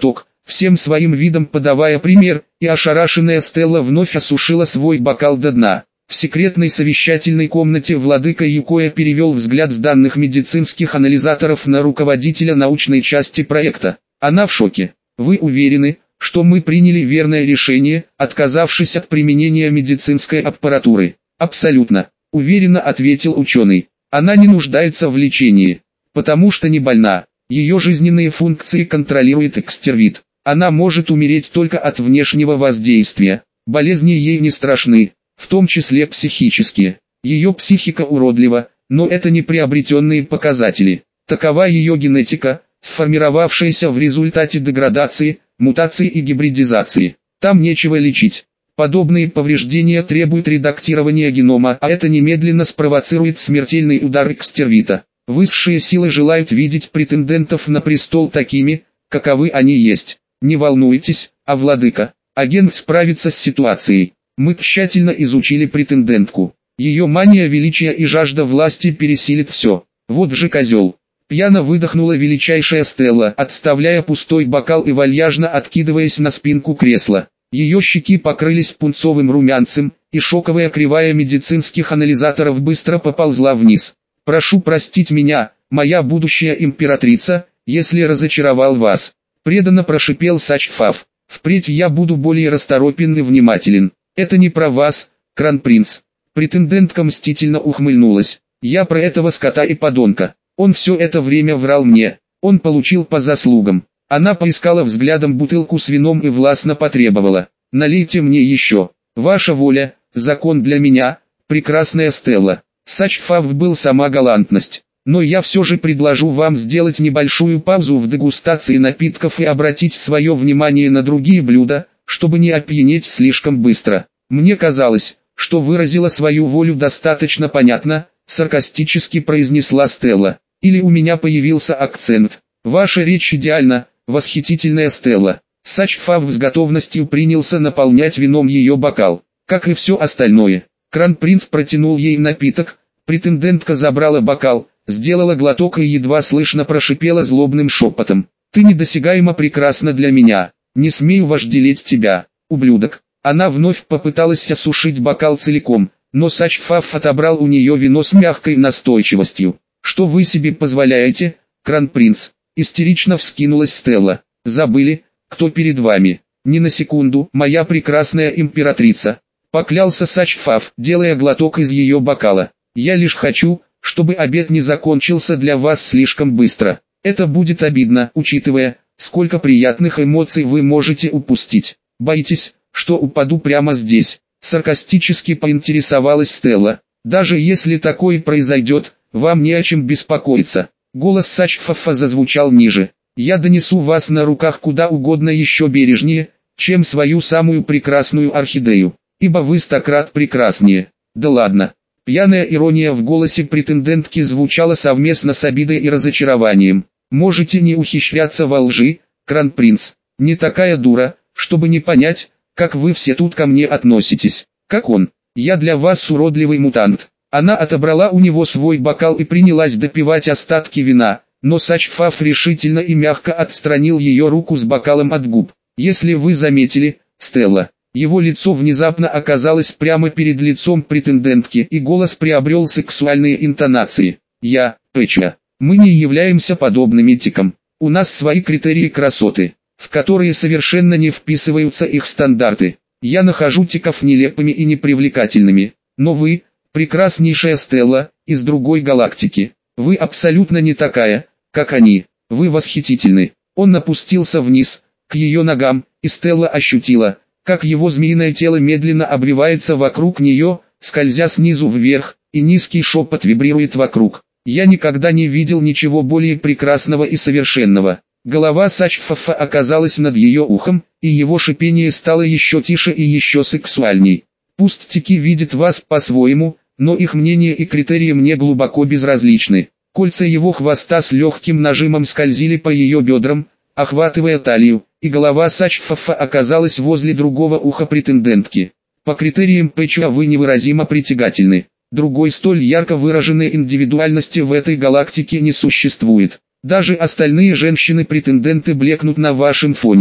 всем своим видом подавая пример, и ошарашенная Стелла вновь осушила свой бокал до дна. В секретной совещательной комнате владыка Юкоя перевел взгляд с данных медицинских анализаторов на руководителя научной части проекта. Она в шоке. Вы уверены, что мы приняли верное решение, отказавшись от применения медицинской аппаратуры? Абсолютно, уверенно ответил ученый. Она не нуждается в лечении, потому что не больна. Ее жизненные функции контролирует экстервит. Она может умереть только от внешнего воздействия. Болезни ей не страшны, в том числе психические. Ее психика уродлива, но это не приобретенные показатели. Такова ее генетика, сформировавшаяся в результате деградации, мутации и гибридизации. Там нечего лечить. Подобные повреждения требуют редактирования генома, а это немедленно спровоцирует смертельный удар экстервита. Высшие силы желают видеть претендентов на престол такими, каковы они есть. Не волнуйтесь, а владыка, агент справится с ситуацией. Мы тщательно изучили претендентку. Ее мания величия и жажда власти пересилит все. Вот же козел. Пьяно выдохнула величайшая Стелла, отставляя пустой бокал и вальяжно откидываясь на спинку кресла. Ее щеки покрылись пунцовым румянцем, и шоковая кривая медицинских анализаторов быстро поползла вниз. «Прошу простить меня, моя будущая императрица, если разочаровал вас», — преданно прошипел Сачфав. «Впредь я буду более расторопен и внимателен. Это не про вас, кронпринц». Претендентка мстительно ухмыльнулась. «Я про этого скота и подонка. Он все это время врал мне. Он получил по заслугам». Она поискала взглядом бутылку с вином и властно потребовала: «Налейте мне еще. Ваша воля, закон для меня, прекрасная Стелла». Сачфав был сама галантность. «Но я все же предложу вам сделать небольшую паузу в дегустации напитков и обратить свое внимание на другие блюда, чтобы не опьянеть слишком быстро. Мне казалось, что выразила свою волю достаточно понятно», — саркастически произнесла Стелла. «Или у меня появился акцент. Ваша речь идеальна, восхитительная Стелла». Сачфав с готовностью принялся наполнять вином ее бокал, как и все остальное. Кронпринц протянул ей напиток, претендентка забрала бокал, сделала глоток и едва слышно прошипела злобным шепотом: «Ты недосягаемо прекрасна для меня, не смею вожделеть тебя, ублюдок». Она вновь попыталась осушить бокал целиком, но Сачфав отобрал у нее вино с мягкой настойчивостью. «Что вы себе позволяете, кронпринц?» — истерично вскинулась Стелла. «Забыли, кто перед вами?» «Ни на секунду, моя прекрасная императрица», — поклялся Сачфав, делая глоток из ее бокала. «Я лишь хочу, чтобы обед не закончился для вас слишком быстро. Это будет обидно, учитывая, сколько приятных эмоций вы можете упустить. Боитесь, что упаду прямо здесь?» — саркастически поинтересовалась Стелла. «Даже если такое произойдет, вам не о чем беспокоиться». Голос Сачфафа зазвучал ниже. «Я донесу вас на руках куда угодно еще бережнее, чем свою самую прекрасную орхидею, ибо вы стократ прекраснее». «Да ладно». Пьяная ирония в голосе претендентки звучала совместно с обидой и разочарованием. «Можете не ухищряться во лжи, кронпринц. Не такая дура, чтобы не понять, как вы все тут ко мне относитесь. Как он? Я для вас уродливый мутант». Она отобрала у него свой бокал и принялась допивать остатки вина, но Сачфав решительно и мягко отстранил ее руку с бокалом от губ. «Если вы заметили, Стелла». Его лицо внезапно оказалось прямо перед лицом претендентки, и голос приобрел сексуальные интонации. «Я, Пэча, мы не являемся подобными тикам. У нас свои критерии красоты, в которые совершенно не вписываются их стандарты. Я нахожу тиков нелепыми и непривлекательными, но вы, прекраснейшая Стелла, из другой галактики. Вы абсолютно не такая, как они. Вы восхитительны». Он опустился вниз, к ее ногам, и Стелла ощутила, как его змеиное тело медленно обвивается вокруг нее, скользя снизу вверх, и низкий шепот вибрирует вокруг. «Я никогда не видел ничего более прекрасного и совершенного». Голова Сачфафа оказалась над ее ухом, и его шипение стало еще тише и еще сексуальней. «Пусть тики видят вас по-своему, но их мнение и критерии мне глубоко безразличны». Кольца его хвоста с легким нажимом скользили по ее бедрам, охватывая талию, и голова Сачфафа оказалась возле другого уха претендентки. «По критериям Пэча вы невыразимо притягательны. Другой столь ярко выраженной индивидуальности в этой галактике не существует. Даже остальные женщины-претенденты блекнут на вашем фоне.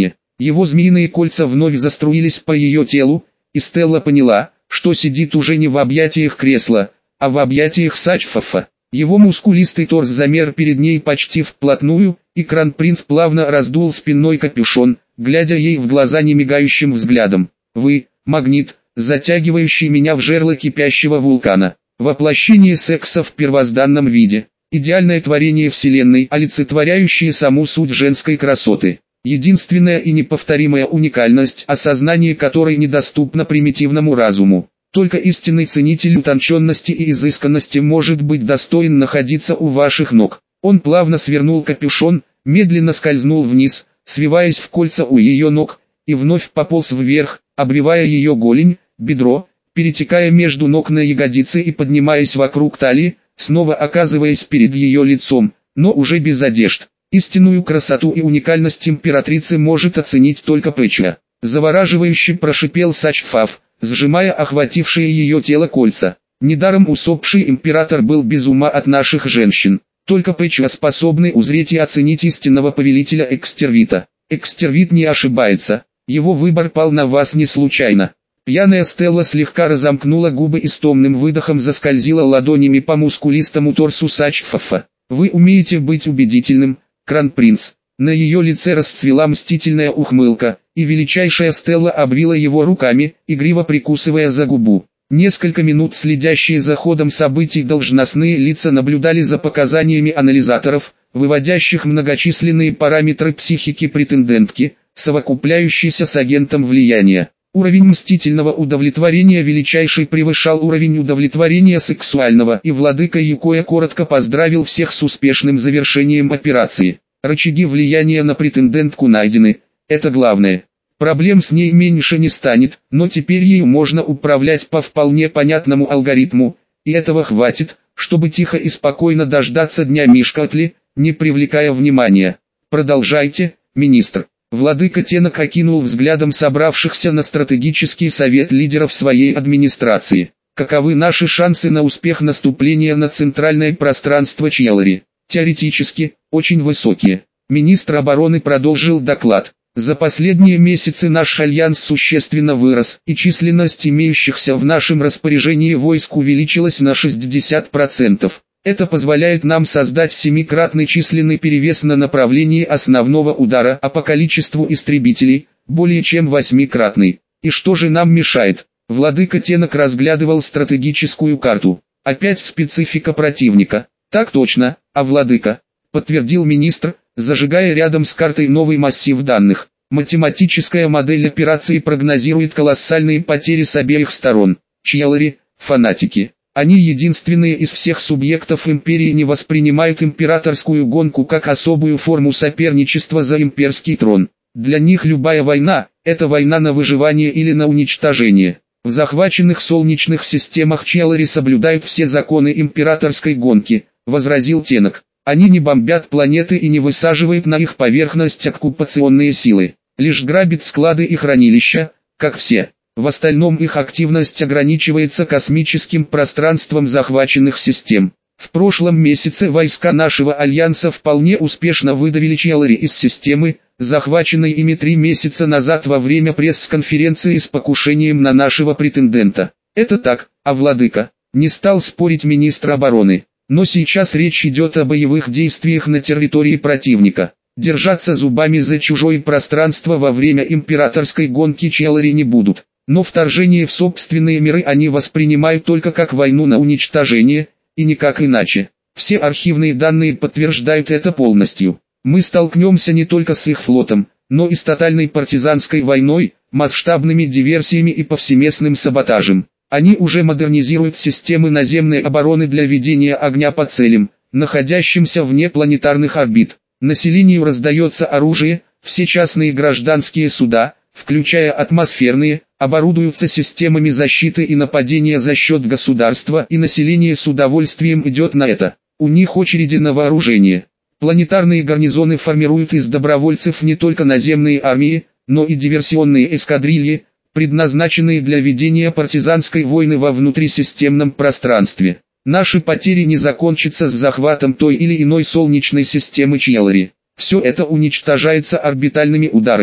Его змеиные кольца вновь заструились по ее телу, и Стелла поняла, что сидит уже не в объятиях кресла, а в объятиях Сачфафа. Его мускулистый торс замер перед ней почти вплотную, и Кронпринц плавно раздул спинной капюшон, глядя ей в глаза немигающим взглядом. «Вы — магнит, затягивающий меня в жерло кипящего вулкана. Воплощение секса в первозданном виде. Идеальное творение Вселенной, олицетворяющее саму суть женской красоты. Единственная и неповторимая уникальность, осознание которой недоступно примитивному разуму. Только истинный ценитель утонченности и изысканности может быть достоин находиться у ваших ног». Он плавно свернул капюшон, медленно скользнул вниз, свиваясь в кольца у ее ног, и вновь пополз вверх, обвивая ее голень, бедро, перетекая между ног на ягодицы и поднимаясь вокруг талии, снова оказываясь перед ее лицом, но уже без одежд. Истинную красоту и уникальность императрицы может оценить только Пэча. Завораживающе прошипел Сачфаф, сжимая охватившее ее тело кольца. Недаром усопший император был без ума от наших женщин. Только Пэча способны узреть и оценить истинного повелителя Экстервита. Экстервит не ошибается. Его выбор пал на вас не случайно. Пьяная Стелла слегка разомкнула губы и с томным выдохом заскользила ладонями по мускулистому торсу Сачфафа. «Вы умеете быть убедительным, Кронпринц». На ее лице расцвела мстительная ухмылка, и величайшая Стелла обвила его руками, игриво прикусывая за губу. Несколько минут следящие за ходом событий должностные лица наблюдали за показаниями анализаторов, выводящих многочисленные параметры психики претендентки, совокупляющиеся с агентом влияния. Уровень мстительного удовлетворения величайший превышал уровень удовлетворения сексуального, и владыка Юкоя коротко поздравил всех с успешным завершением операции. Рычаги влияния на претендентку найдены, это главное. Проблем с ней меньше не станет, но теперь ею можно управлять по вполне понятному алгоритму, и этого хватит, чтобы тихо и спокойно дождаться дня Мишкатли, не привлекая внимания. Продолжайте, министр. Владыка Тенок окинул взглядом собравшихся на стратегический совет лидеров своей администрации. Каковы наши шансы на успех наступления на центральное пространство Чьялари? Теоретически, очень высокие. Министр обороны продолжил доклад. За последние месяцы наш альянс существенно вырос, и численность имеющихся в нашем распоряжении войск увеличилась на шестьдесят процентов. Это позволяет нам создать семикратный численный перевес на направлении основного удара, а по количеству истребителей – более чем восьмикратный. И что же нам мешает? Владыка Тенок разглядывал стратегическую карту. Опять специфика противника. Так точно, а владыка, подтвердил министр, зажигая рядом с картой новый массив данных. Математическая модель операции прогнозирует колоссальные потери с обеих сторон. Чьялари – фанатики. Они единственные из всех субъектов империи не воспринимают императорскую гонку как особую форму соперничества за имперский трон. Для них любая война – это война на выживание или на уничтожение. В захваченных солнечных системах Чьялари соблюдают все законы императорской гонки, возразил Тенок. Они не бомбят планеты и не высаживают на их поверхность оккупационные силы, лишь грабят склады и хранилища, как все. В остальном их активность ограничивается космическим пространством захваченных систем. В прошлом месяце войска нашего альянса вполне успешно выдавили Чьялари из системы, захваченной ими три месяца назад во время пресс-конференции с покушением на нашего претендента. Это так, а владыка? Не стал спорить министр обороны. Но сейчас речь идет о боевых действиях на территории противника. Держаться зубами за чужое пространство во время императорской гонки Чьялари не будут. Но вторжение в собственные миры они воспринимают только как войну на уничтожение, и никак иначе. Все архивные данные подтверждают это полностью. Мы столкнемся не только с их флотом, но и с тотальной партизанской войной, масштабными диверсиями и повсеместным саботажем. Они уже модернизируют системы наземной обороны для ведения огня по целям, находящимся вне планетарных орбит. Населению раздается оружие, все частные и гражданские суда, включая атмосферные, оборудуются системами защиты и нападения за счет государства, и население с удовольствием идет на это. У них очереди на вооружение. Планетарные гарнизоны формируют из добровольцев не только наземные армии, но и диверсионные эскадрильи, предназначенные для ведения партизанской войны во внутрисистемном пространстве. Наши потери не закончатся с захватом той или иной солнечной системы Чьялари. Все это уничтожается орбитальными ударами.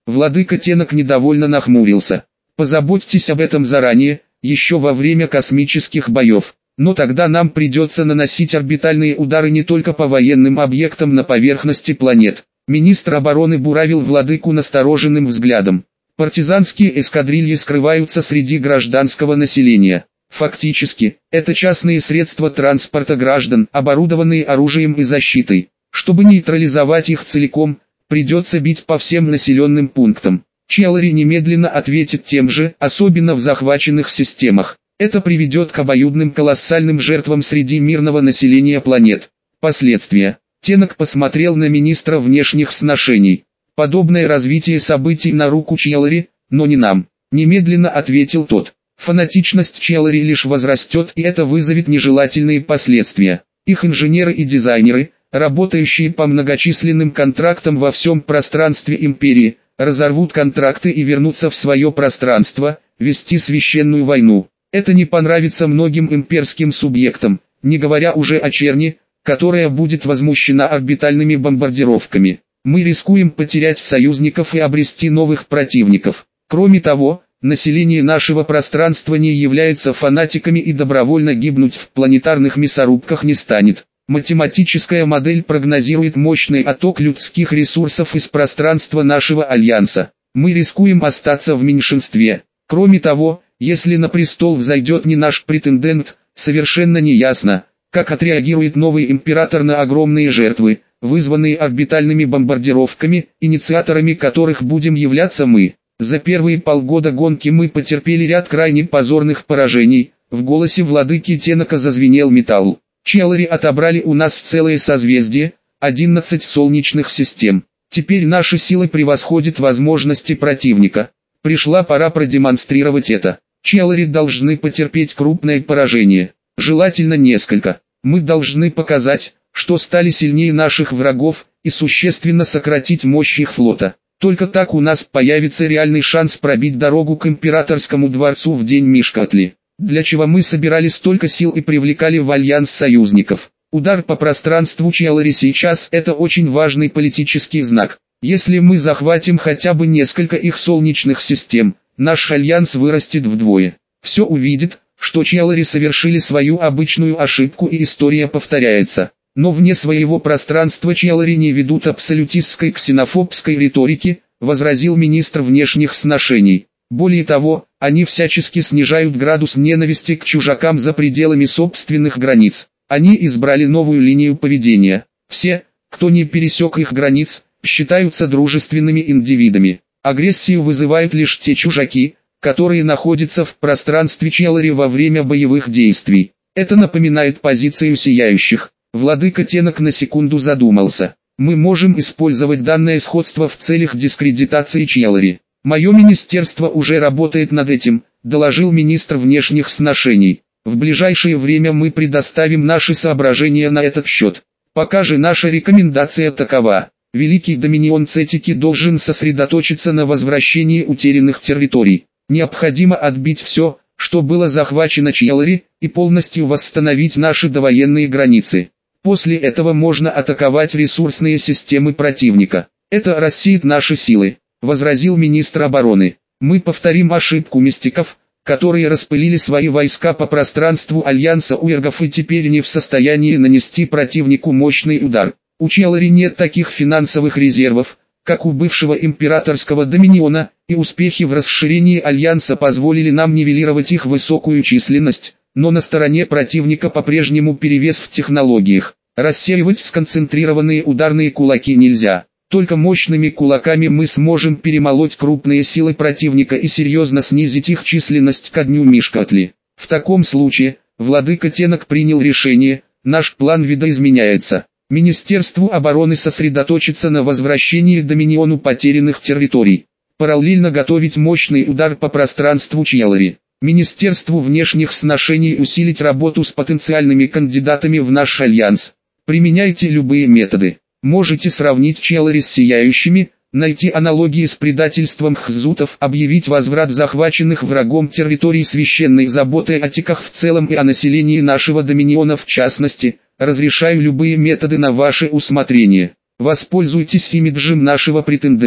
Владыка Тенок недовольно нахмурился. Позаботьтесь об этом заранее, еще во время космических боев. Но тогда нам придется наносить орбитальные удары не только по военным объектам на поверхности планет. Министр обороны буравил владыку настороженным взглядом. Партизанские эскадрильи скрываются среди гражданского населения. Фактически, это частные средства транспорта граждан, оборудованные оружием и защитой. Чтобы нейтрализовать их целиком, придется бить по всем населенным пунктам. Чиалари немедленно ответит тем же, особенно в захваченных системах. Это приведет к обоюдным колоссальным жертвам среди мирного населения планет. Последствия. Тенок посмотрел на министра внешних сношений. Подобное развитие событий на руку Чиалари, но не нам. Немедленно ответил тот. Фанатичность Чиалари лишь возрастет, и это вызовет нежелательные последствия. Их инженеры и дизайнеры, работающие по многочисленным контрактам во всем пространстве империи, разорвут контракты и вернутся в свое пространство, вести священную войну. Это не понравится многим имперским субъектам, не говоря уже о черни, которая будет возмущена орбитальными бомбардировками. Мы рискуем потерять союзников и обрести новых противников. Кроме того, население нашего пространства не является фанатиками и добровольно гибнуть в планетарных мясорубках не станет. Математическая модель прогнозирует мощный отток людских ресурсов из пространства нашего альянса. Мы рискуем остаться в меньшинстве. Кроме того, если на престол взойдет не наш претендент, совершенно неясно, как отреагирует новый император на огромные жертвы, вызванные орбитальными бомбардировками, инициаторами которых будем являться мы. За первые полгода гонки мы потерпели ряд крайне позорных поражений. В голосе владыки Тенока зазвенел металл. Чиалари отобрали у нас целое созвездие, одиннадцать солнечных систем. Теперь наши силы превосходят возможности противника. Пришла пора продемонстрировать это. Чиалари должны потерпеть крупное поражение, желательно несколько. Мы должны показать, что стали сильнее наших врагов, и существенно сократить мощь их флота. Только так у нас появится реальный шанс пробить дорогу к императорскому дворцу в день Мишкатли. Для чего мы собирали столько сил и привлекали в альянс союзников. Удар по пространству Чиалари сейчас – это очень важный политический знак. Если мы захватим хотя бы несколько их солнечных систем, наш альянс вырастет вдвое. Все увидит, что Чиалари совершили свою обычную ошибку и история повторяется. Но вне своего пространства Чиалари не ведут абсолютистской ксенофобской риторики, возразил министр внешних сношений. Более того, они всячески снижают градус ненависти к чужакам за пределами собственных границ. Они избрали новую линию поведения. Все, кто не пересек их границ, считаются дружественными индивидами. Агрессию вызывают лишь те чужаки, которые находятся в пространстве Чиалари во время боевых действий. Это напоминает позицию сияющих. Владыка Тенок на секунду задумался. Мы можем использовать данное сходство в целях дискредитации Чиалари. Мое министерство уже работает над этим, доложил министр внешних сношений. В ближайшее время мы предоставим наши соображения на этот счет. Пока же наша рекомендация такова. Великий доминион Цетики должен сосредоточиться на возвращении утерянных территорий. Необходимо отбить все, что было захвачено Чиалари, и полностью восстановить наши довоенные границы. После этого можно атаковать ресурсные системы противника. Это рассеет наши силы, возразил министр обороны. Мы повторим ошибку мистиков, которые распылили свои войска по пространству Альянса Уэргов и теперь не в состоянии нанести противнику мощный удар. У Чиалари нет таких финансовых резервов, как у бывшего императорского доминиона, и успехи в расширении Альянса позволили нам нивелировать их высокую численность, но на стороне противника по-прежнему перевес в технологиях. Рассеивать сконцентрированные ударные кулаки нельзя. Только мощными кулаками мы сможем перемолоть крупные силы противника и серьезно снизить их численность ко дню Мишкатли. В таком случае, владыка Тенок принял решение, наш план видоизменяется. Министерству обороны сосредоточиться на возвращении доминиону потерянных территорий. Параллельно готовить мощный удар по пространству Чиалари. Министерству внешних сношений усилить работу с потенциальными кандидатами в наш альянс. Применяйте любые методы. Можете сравнить Чиалари с сияющими, найти аналогии с предательством хзутов, объявить возврат захваченных врагом территорий священной заботой о тиках в целом и о населении нашего доминиона в частности. Разрешаю любые методы на ваше усмотрение. Воспользуйтесь имиджем нашего претендента.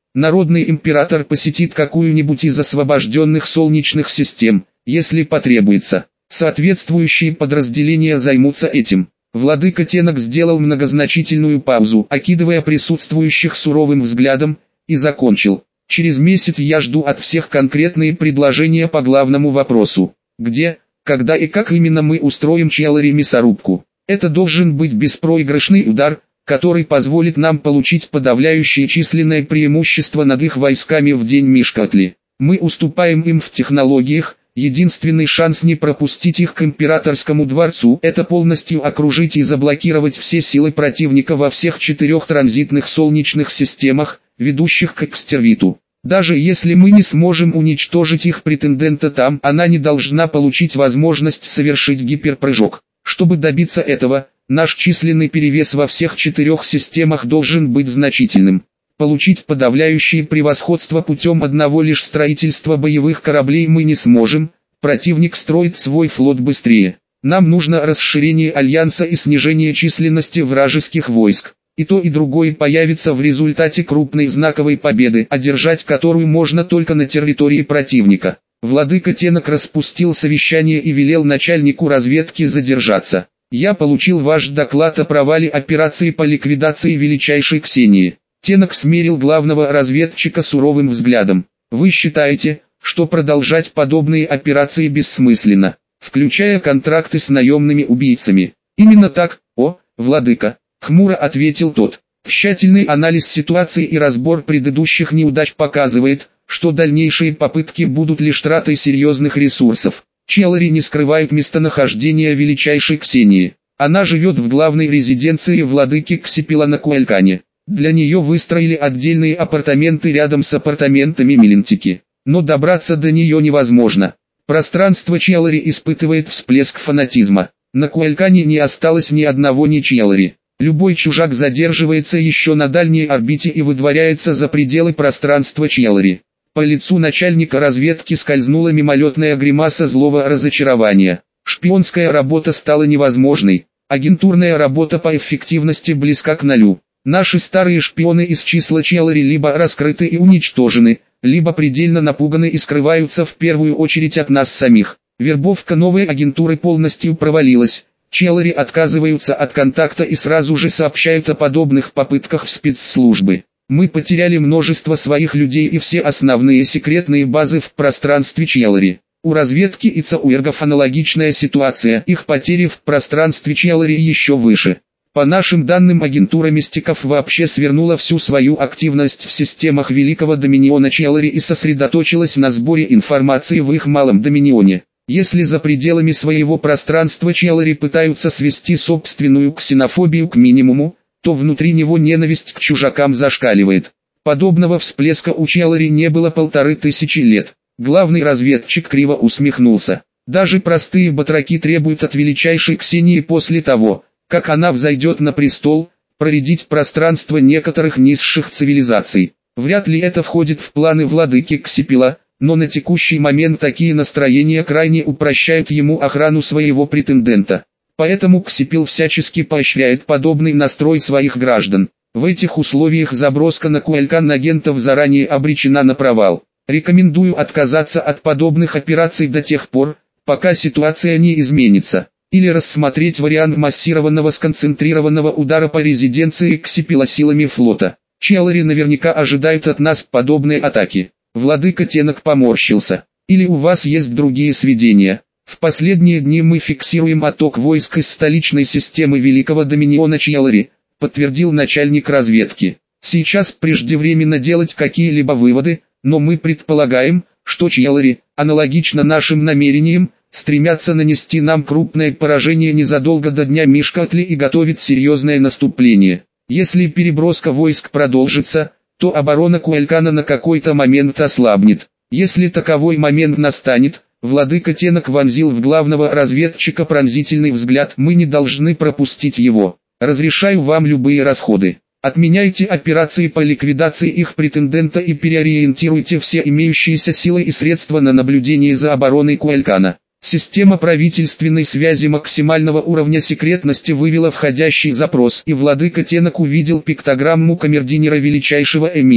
Народный император посетит какую-нибудь из освобожденных солнечных систем, если потребуется. Соответствующие подразделения займутся этим. Владыка Тенок сделал многозначительную паузу, окидывая присутствующих суровым взглядом, и закончил. Через месяц я жду от всех конкретные предложения по главному вопросу. Где, когда и как именно мы устроим Чиалари мясорубку. Это должен быть беспроигрышный удар, который позволит нам получить подавляющее численное преимущество над их войсками в день Мишкатли. Мы уступаем им в технологиях, единственный шанс не пропустить их к императорскому дворцу – это полностью окружить и заблокировать все силы противника во всех четырех транзитных солнечных системах, ведущих к экстервиту. Даже если мы не сможем уничтожить их претендента там, она не должна получить возможность совершить гиперпрыжок. Чтобы добиться этого, наш численный перевес во всех четырех системах должен быть значительным. Получить подавляющее превосходство путем одного лишь строительства боевых кораблей мы не сможем, противник строит свой флот быстрее. Нам нужно расширение альянса и снижение численности вражеских войск. И то и другое появится в результате крупной знаковой победы, одержать которую можно только на территории противника. Владыка Тенок распустил совещание и велел начальнику разведки задержаться. Я получил ваш доклад о провале операции по ликвидации величайшей Ксении. Тенок смерил главного разведчика суровым взглядом. Вы считаете, что продолжать подобные операции бессмысленно, включая контракты с наемными убийцами? Именно так, о, владыка, хмуро ответил тот. Тщательный анализ ситуации и разбор предыдущих неудач показывает, что дальнейшие попытки будут лишь тратой серьезных ресурсов. Чиалари не скрывают местонахождение величайшей Ксении. Она живет в главной резиденции владыки Ксипила на Куэлькане. Для нее выстроили отдельные апартаменты рядом с апартаментами Милентики. Но добраться до нее невозможно. Пространство Чиалари испытывает всплеск фанатизма. На Куэлькане не осталось ни одного ни Чиалари. Любой чужак задерживается еще на дальней орбите и выдворяется за пределы пространства Чиалари. По лицу начальника разведки скользнула мимолетная гримаса злого разочарования. Шпионская работа стала невозможной. Агентурная работа по эффективности близка к нулю. Наши старые шпионы из числа Чиалари либо раскрыты и уничтожены, либо предельно напуганы и скрываются в первую очередь от нас самих. Вербовка новой агентуры полностью провалилась. Чиалари отказываются от контакта и сразу же сообщают о подобных попытках в спецслужбы. Мы потеряли множество своих людей и все основные секретные базы в пространстве Чиалари. У разведки и ЦАУэргов аналогичная ситуация, их потери в пространстве Чиалари еще выше. По нашим данным, агентура мистиков вообще свернула всю свою активность в системах Великого Доминиона Чиалари и сосредоточилась на сборе информации в их малом Доминионе. Если за пределами своего пространства Чиалари пытаются свести собственную ксенофобию к минимуму, то внутри него ненависть к чужакам зашкаливает. Подобного всплеска у Чиалари не было полторы тысячи лет. Главный разведчик криво усмехнулся. Даже простые батраки требуют от величайшей Ксении после того, как она взойдет на престол, проредить пространство некоторых низших цивилизаций. Вряд ли это входит в планы владыки Ксипила, но на текущий момент такие настроения крайне упрощают ему охрану своего претендента. Поэтому Ксипил всячески поощряет подобный настрой своих граждан. В этих условиях заброска на Куэлькан агентов заранее обречена на провал. Рекомендую отказаться от подобных операций до тех пор, пока ситуация не изменится. Или рассмотреть вариант массированного сконцентрированного удара по резиденции Ксипила силами флота. Чиалари наверняка ожидают от нас подобной атаки. Владыка Тенок поморщился. Или у вас есть другие сведения? В последние дни мы фиксируем отток войск из столичной системы Великого Доминиона Чиалари, подтвердил начальник разведки. Сейчас преждевременно делать какие-либо выводы, но мы предполагаем, что Чиалари, аналогично нашим намерениям, стремятся нанести нам крупное поражение незадолго до дня Мишкатли и готовит серьезное наступление. Если переброска войск продолжится, то оборона Куэлькана на какой-то момент ослабнет. Если таковой момент настанет, владыка Тенок вонзил в главного разведчика пронзительный взгляд, мы не должны пропустить его. Разрешаю вам любые расходы. Отменяйте операции по ликвидации их претендента и переориентируйте все имеющиеся силы и средства на наблюдение за обороной Куэлькана. Система правительственной связи максимального уровня секретности вывела входящий запрос, и владыка Тенок увидел пиктограмму камердинера величайшего Эмиля.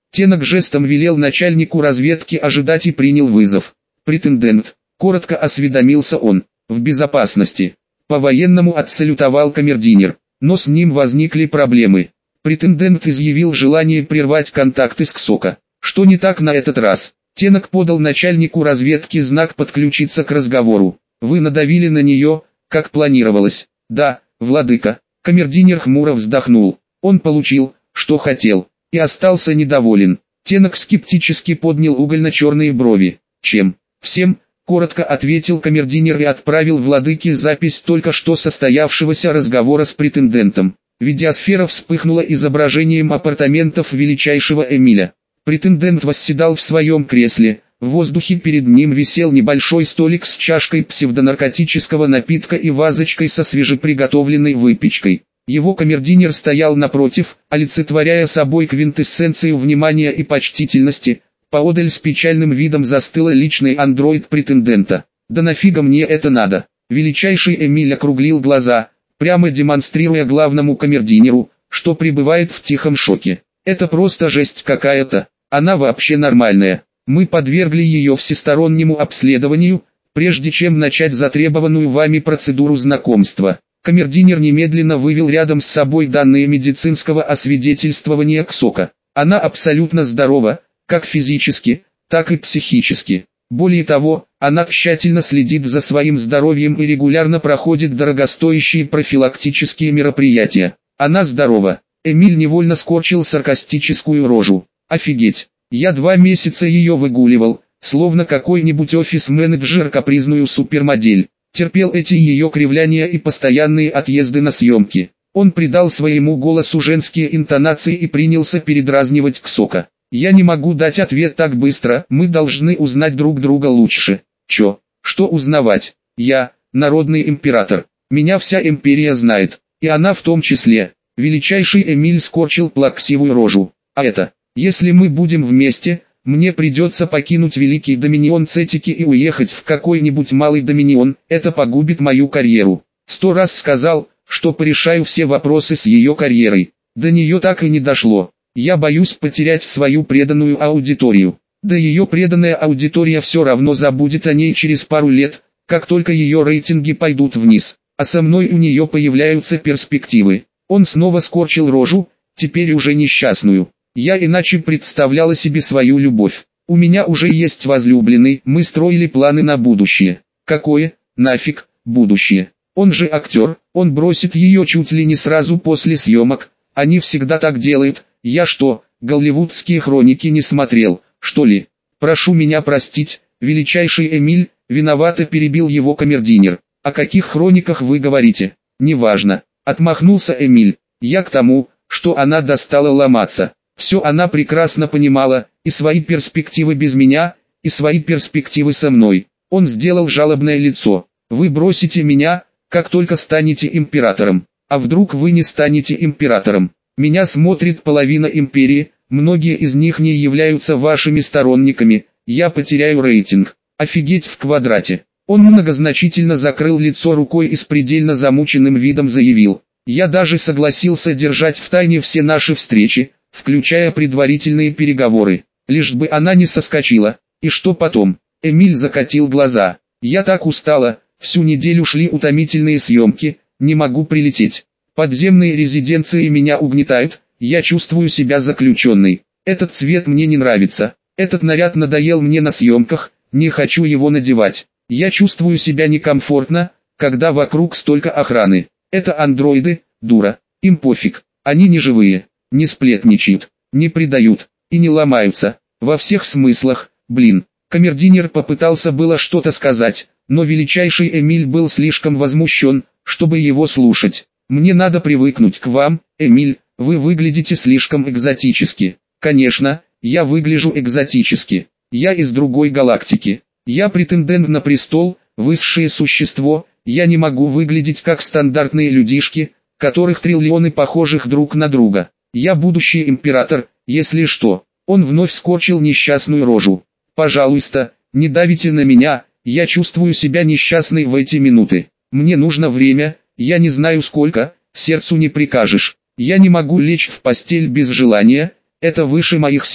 Тенок жестом велел начальнику разведки ожидать и принял вызов. «Претендент», — коротко осведомился он, — «в безопасности». По-военному отсалютовал камердинер, но с ним возникли проблемы. Претендент изъявил желание прервать контакты с Ксока. Что не так на этот раз? Тенок подал начальнику разведки знак подключиться к разговору. «Вы надавили на нее, как планировалось». «Да, владыка». Камердинер хмуро вздохнул. Он получил, что хотел, и остался недоволен. Тенок скептически поднял угольно-черные брови. «Чем?» «Всем», — коротко ответил камердинер и отправил владыке запись только что состоявшегося разговора с претендентом. Видеосфера вспыхнула изображением апартаментов величайшего Эмиля. Претендент восседал в своем кресле, в воздухе перед ним висел небольшой столик с чашкой псевдонаркотического напитка и вазочкой со свежеприготовленной выпечкой. Его камердинер стоял напротив, олицетворяя собой квинтэссенцию внимания и почтительности. Поодаль с печальным видом застыла личный андроид претендента. «Да нафига мне это надо?» Величайший Эмиль округлил глаза, прямо демонстрируя главному камердинеру, что пребывает в тихом шоке. «Это просто жесть какая-то. Она вообще нормальная. Мы подвергли ее всестороннему обследованию, прежде чем начать затребованную вами процедуру знакомства». Камердинер немедленно вывел рядом с собой данные медицинского освидетельствования Ксока. «Она абсолютно здорова, как физически, так и психически. Более того, она тщательно следит за своим здоровьем и регулярно проходит дорогостоящие профилактические мероприятия. Она здорова». Эмиль невольно скорчил саркастическую рожу. «Офигеть! Я два месяца ее выгуливал, словно какой-нибудь офис-менеджер капризную супермодель. Терпел эти ее кривляния и постоянные отъезды на съемки». Он придал своему голосу женские интонации и принялся передразнивать Ксока. «Я не могу дать ответ так быстро, мы должны узнать друг друга лучше». «Чё? Что узнавать? Я, народный император. Меня вся империя знает, и она в том числе». Величайший Эмиль скорчил плаксивую рожу. «А это, если мы будем вместе, мне придется покинуть великий доминион Цетики и уехать в какой-нибудь малый доминион, это погубит мою карьеру. Сто раз сказал, что порешаю все вопросы с ее карьерой. До нее так и не дошло. Я боюсь потерять свою преданную аудиторию. Да ее преданная аудитория все равно забудет о ней через пару лет, как только ее рейтинги пойдут вниз, а со мной у нее появляются перспективы». Он снова скорчил рожу, теперь уже несчастную. «Я иначе представляла себе свою любовь. У меня уже есть возлюбленный, мы строили планы на будущее». «Какое, нафиг, будущее? Он же актер, он бросит ее чуть ли не сразу после съемок. Они всегда так делают. Я что, голливудские хроники не смотрел, что ли?» «Прошу меня простить, величайший Эмиль», виновато перебил его камердинер. «О каких хрониках вы говорите?» «Неважно», отмахнулся Эмиль. «Я к тому, что она достала ломаться. Все она прекрасно понимала, и свои перспективы без меня, и свои перспективы со мной». Он сделал жалобное лицо. «Вы бросите меня, как только станете императором. А вдруг вы не станете императором? Меня смотрит половина империи, многие из них не являются вашими сторонниками, я потеряю рейтинг. Офигеть в квадрате». Он многозначительно закрыл лицо рукой и с предельно замученным видом заявил: «Я даже согласился держать в тайне все наши встречи, включая предварительные переговоры, лишь бы она не соскочила. И что потом?» Эмиль закатил глаза. «Я так устала, всю неделю шли утомительные съемки, не могу прилететь. Подземные резиденции меня угнетают, я чувствую себя заключенной. Этот цвет мне не нравится, этот наряд надоел мне на съемках, не хочу его надевать. Я чувствую себя некомфортно, когда вокруг столько охраны. Это андроиды, дура, им пофиг, они не живые, не сплетничают, не предают, и не ломаются, во всех смыслах, блин». Камердинер попытался было что-то сказать, но величайший Эмиль был слишком возмущен, чтобы его слушать. «Мне надо привыкнуть к вам, Эмиль, вы выглядите слишком экзотически». «Конечно, я выгляжу экзотически, я из другой галактики. Я претендент на престол, высшее существо, я не могу выглядеть как стандартные людишки, которых триллионы похожих друг на друга. Я будущий император, если что». Он вновь скорчил несчастную рожу. «Пожалуйста, не давите на меня, я чувствую себя несчастной в эти минуты. Мне нужно время, я не знаю сколько, сердцу не прикажешь. Я не могу лечь в постель без желания, это выше моих сил.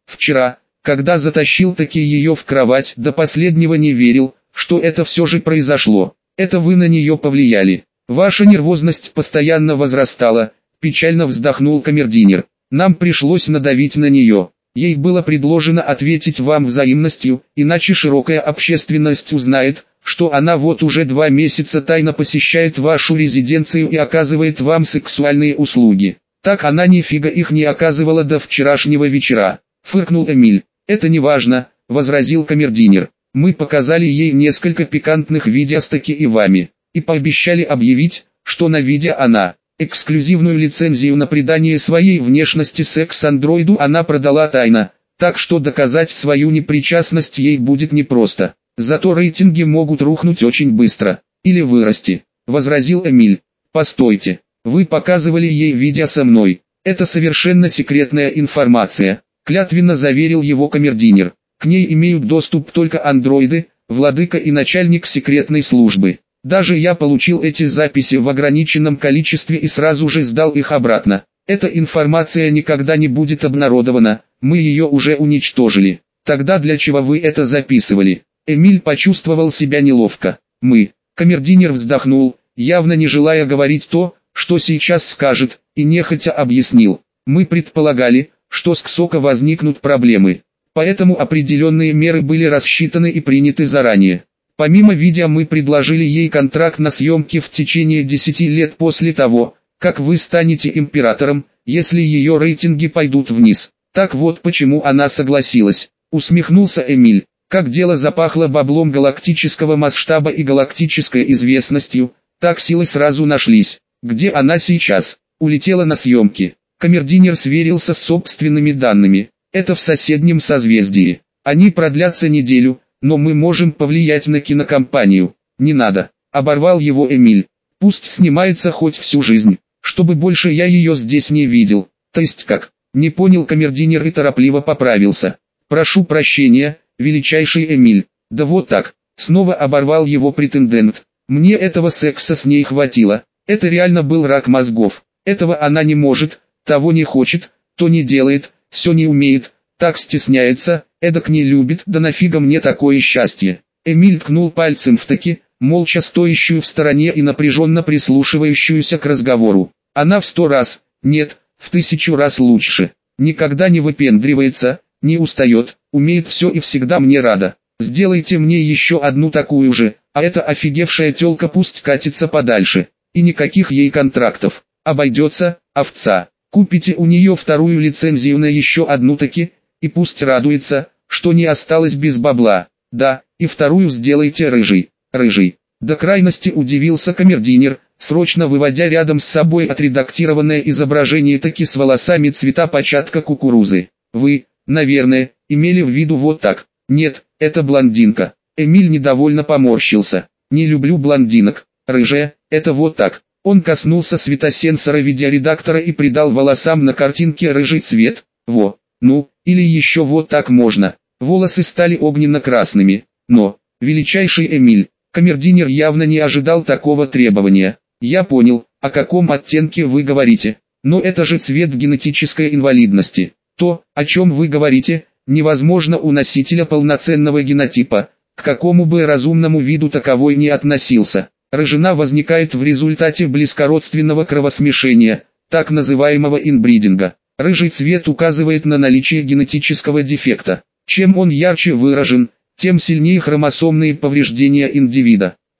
Вчера, когда затащил таки ее в кровать, до последнего не верил, что это все же произошло. Это вы на нее повлияли. Ваша нервозность постоянно возрастала, печально вздохнул камердинер. Нам пришлось надавить на нее. Ей было предложено ответить вам взаимностью, иначе широкая общественность узнает, что она вот уже два месяца тайно посещает вашу резиденцию и оказывает вам сексуальные услуги. Так она нифига их не оказывала до вчерашнего вечера. Фыркнул Эмиль. Это не важно, возразил камердинер. Мы показали ей несколько пикантных видео с таки и вами, и пообещали объявить, что на видео она, эксклюзивную лицензию на придание своей внешности секс-андроиду она продала тайно, так что доказать свою непричастность ей будет непросто. Зато рейтинги могут рухнуть очень быстро, или вырасти, возразил Эмиль. Постойте, вы показывали ей видео со мной, это совершенно секретная информация, клятвенно заверил его камердинер. К ней имеют доступ только андроиды, владыка и начальник секретной службы. Даже я получил эти записи в ограниченном количестве и сразу же сдал их обратно. Эта информация никогда не будет обнародована, мы ее уже уничтожили. Тогда для чего вы это записывали? Эмиль почувствовал себя неловко. Мы. Камердинер вздохнул, явно не желая говорить то, что сейчас скажет, и нехотя объяснил. Мы предполагали, что с Ксоко возникнут проблемы. Поэтому определенные меры были рассчитаны и приняты заранее. Помимо видео мы предложили ей контракт на съемки в течение десяти лет после того, как вы станете императором, если ее рейтинги пойдут вниз. Так вот почему она согласилась. Усмехнулся Эмиль. Как дело запахло баблом галактического масштаба и галактической известностью, так силы сразу нашлись. Где она сейчас? Улетела на съемки. Камердинер сверился с собственными данными. Это в соседнем созвездии. Они продлятся неделю, но мы можем повлиять на кинокомпанию. Не надо. Оборвал его Эмиль. Пусть снимается хоть всю жизнь, чтобы больше я ее здесь не видел. То есть как? Не понял камердинер и торопливо поправился. Прошу прощения, величайший Эмиль. Да вот так. Снова оборвал его претендент. Мне этого секса с ней хватило. Это реально был рак мозгов. Этого она не может, того не хочет, то не делает, все не умеет, так стесняется, эдак не любит, да нафига мне такое счастье. Эмиль ткнул пальцем в таки, молча стоящую в стороне и напряженно прислушивающуюся к разговору. Она в сто раз, нет, в тысячу раз лучше. Никогда не выпендривается, не устает, умеет все и всегда мне рада. Сделайте мне еще одну такую же, а эта офигевшая тёлка пусть катится подальше. И никаких ей контрактов. Обойдется, овца. Купите у нее вторую лицензию на еще одну таки, и пусть радуется, что не осталось без бабла. Да, и вторую сделайте рыжий. Рыжий. До крайности удивился камердинер, срочно выводя рядом с собой отредактированное изображение таки с волосами цвета початка кукурузы. Вы, наверное, имели в виду вот так. Нет, это блондинка. Эмиль недовольно поморщился. Не люблю блондинок. Рыжая, это вот так. Он коснулся светосенсора видеоредактора и придал волосам на картинке рыжий цвет. Во, ну, или еще вот так можно. Волосы стали огненно-красными. Но, величайший Эмиль, камердинер явно не ожидал такого требования. Я понял, о каком оттенке вы говорите. Но это же цвет генетической инвалидности. То, о чем вы говорите, невозможно у носителя полноценного генотипа, к какому бы разумному виду таковой не относился. Рыжина возникает в результате близкородственного кровосмешения, так называемого инбридинга. Рыжий цвет указывает на наличие генетического дефекта. Чем он ярче выражен, тем сильнее хромосомные повреждения индивида.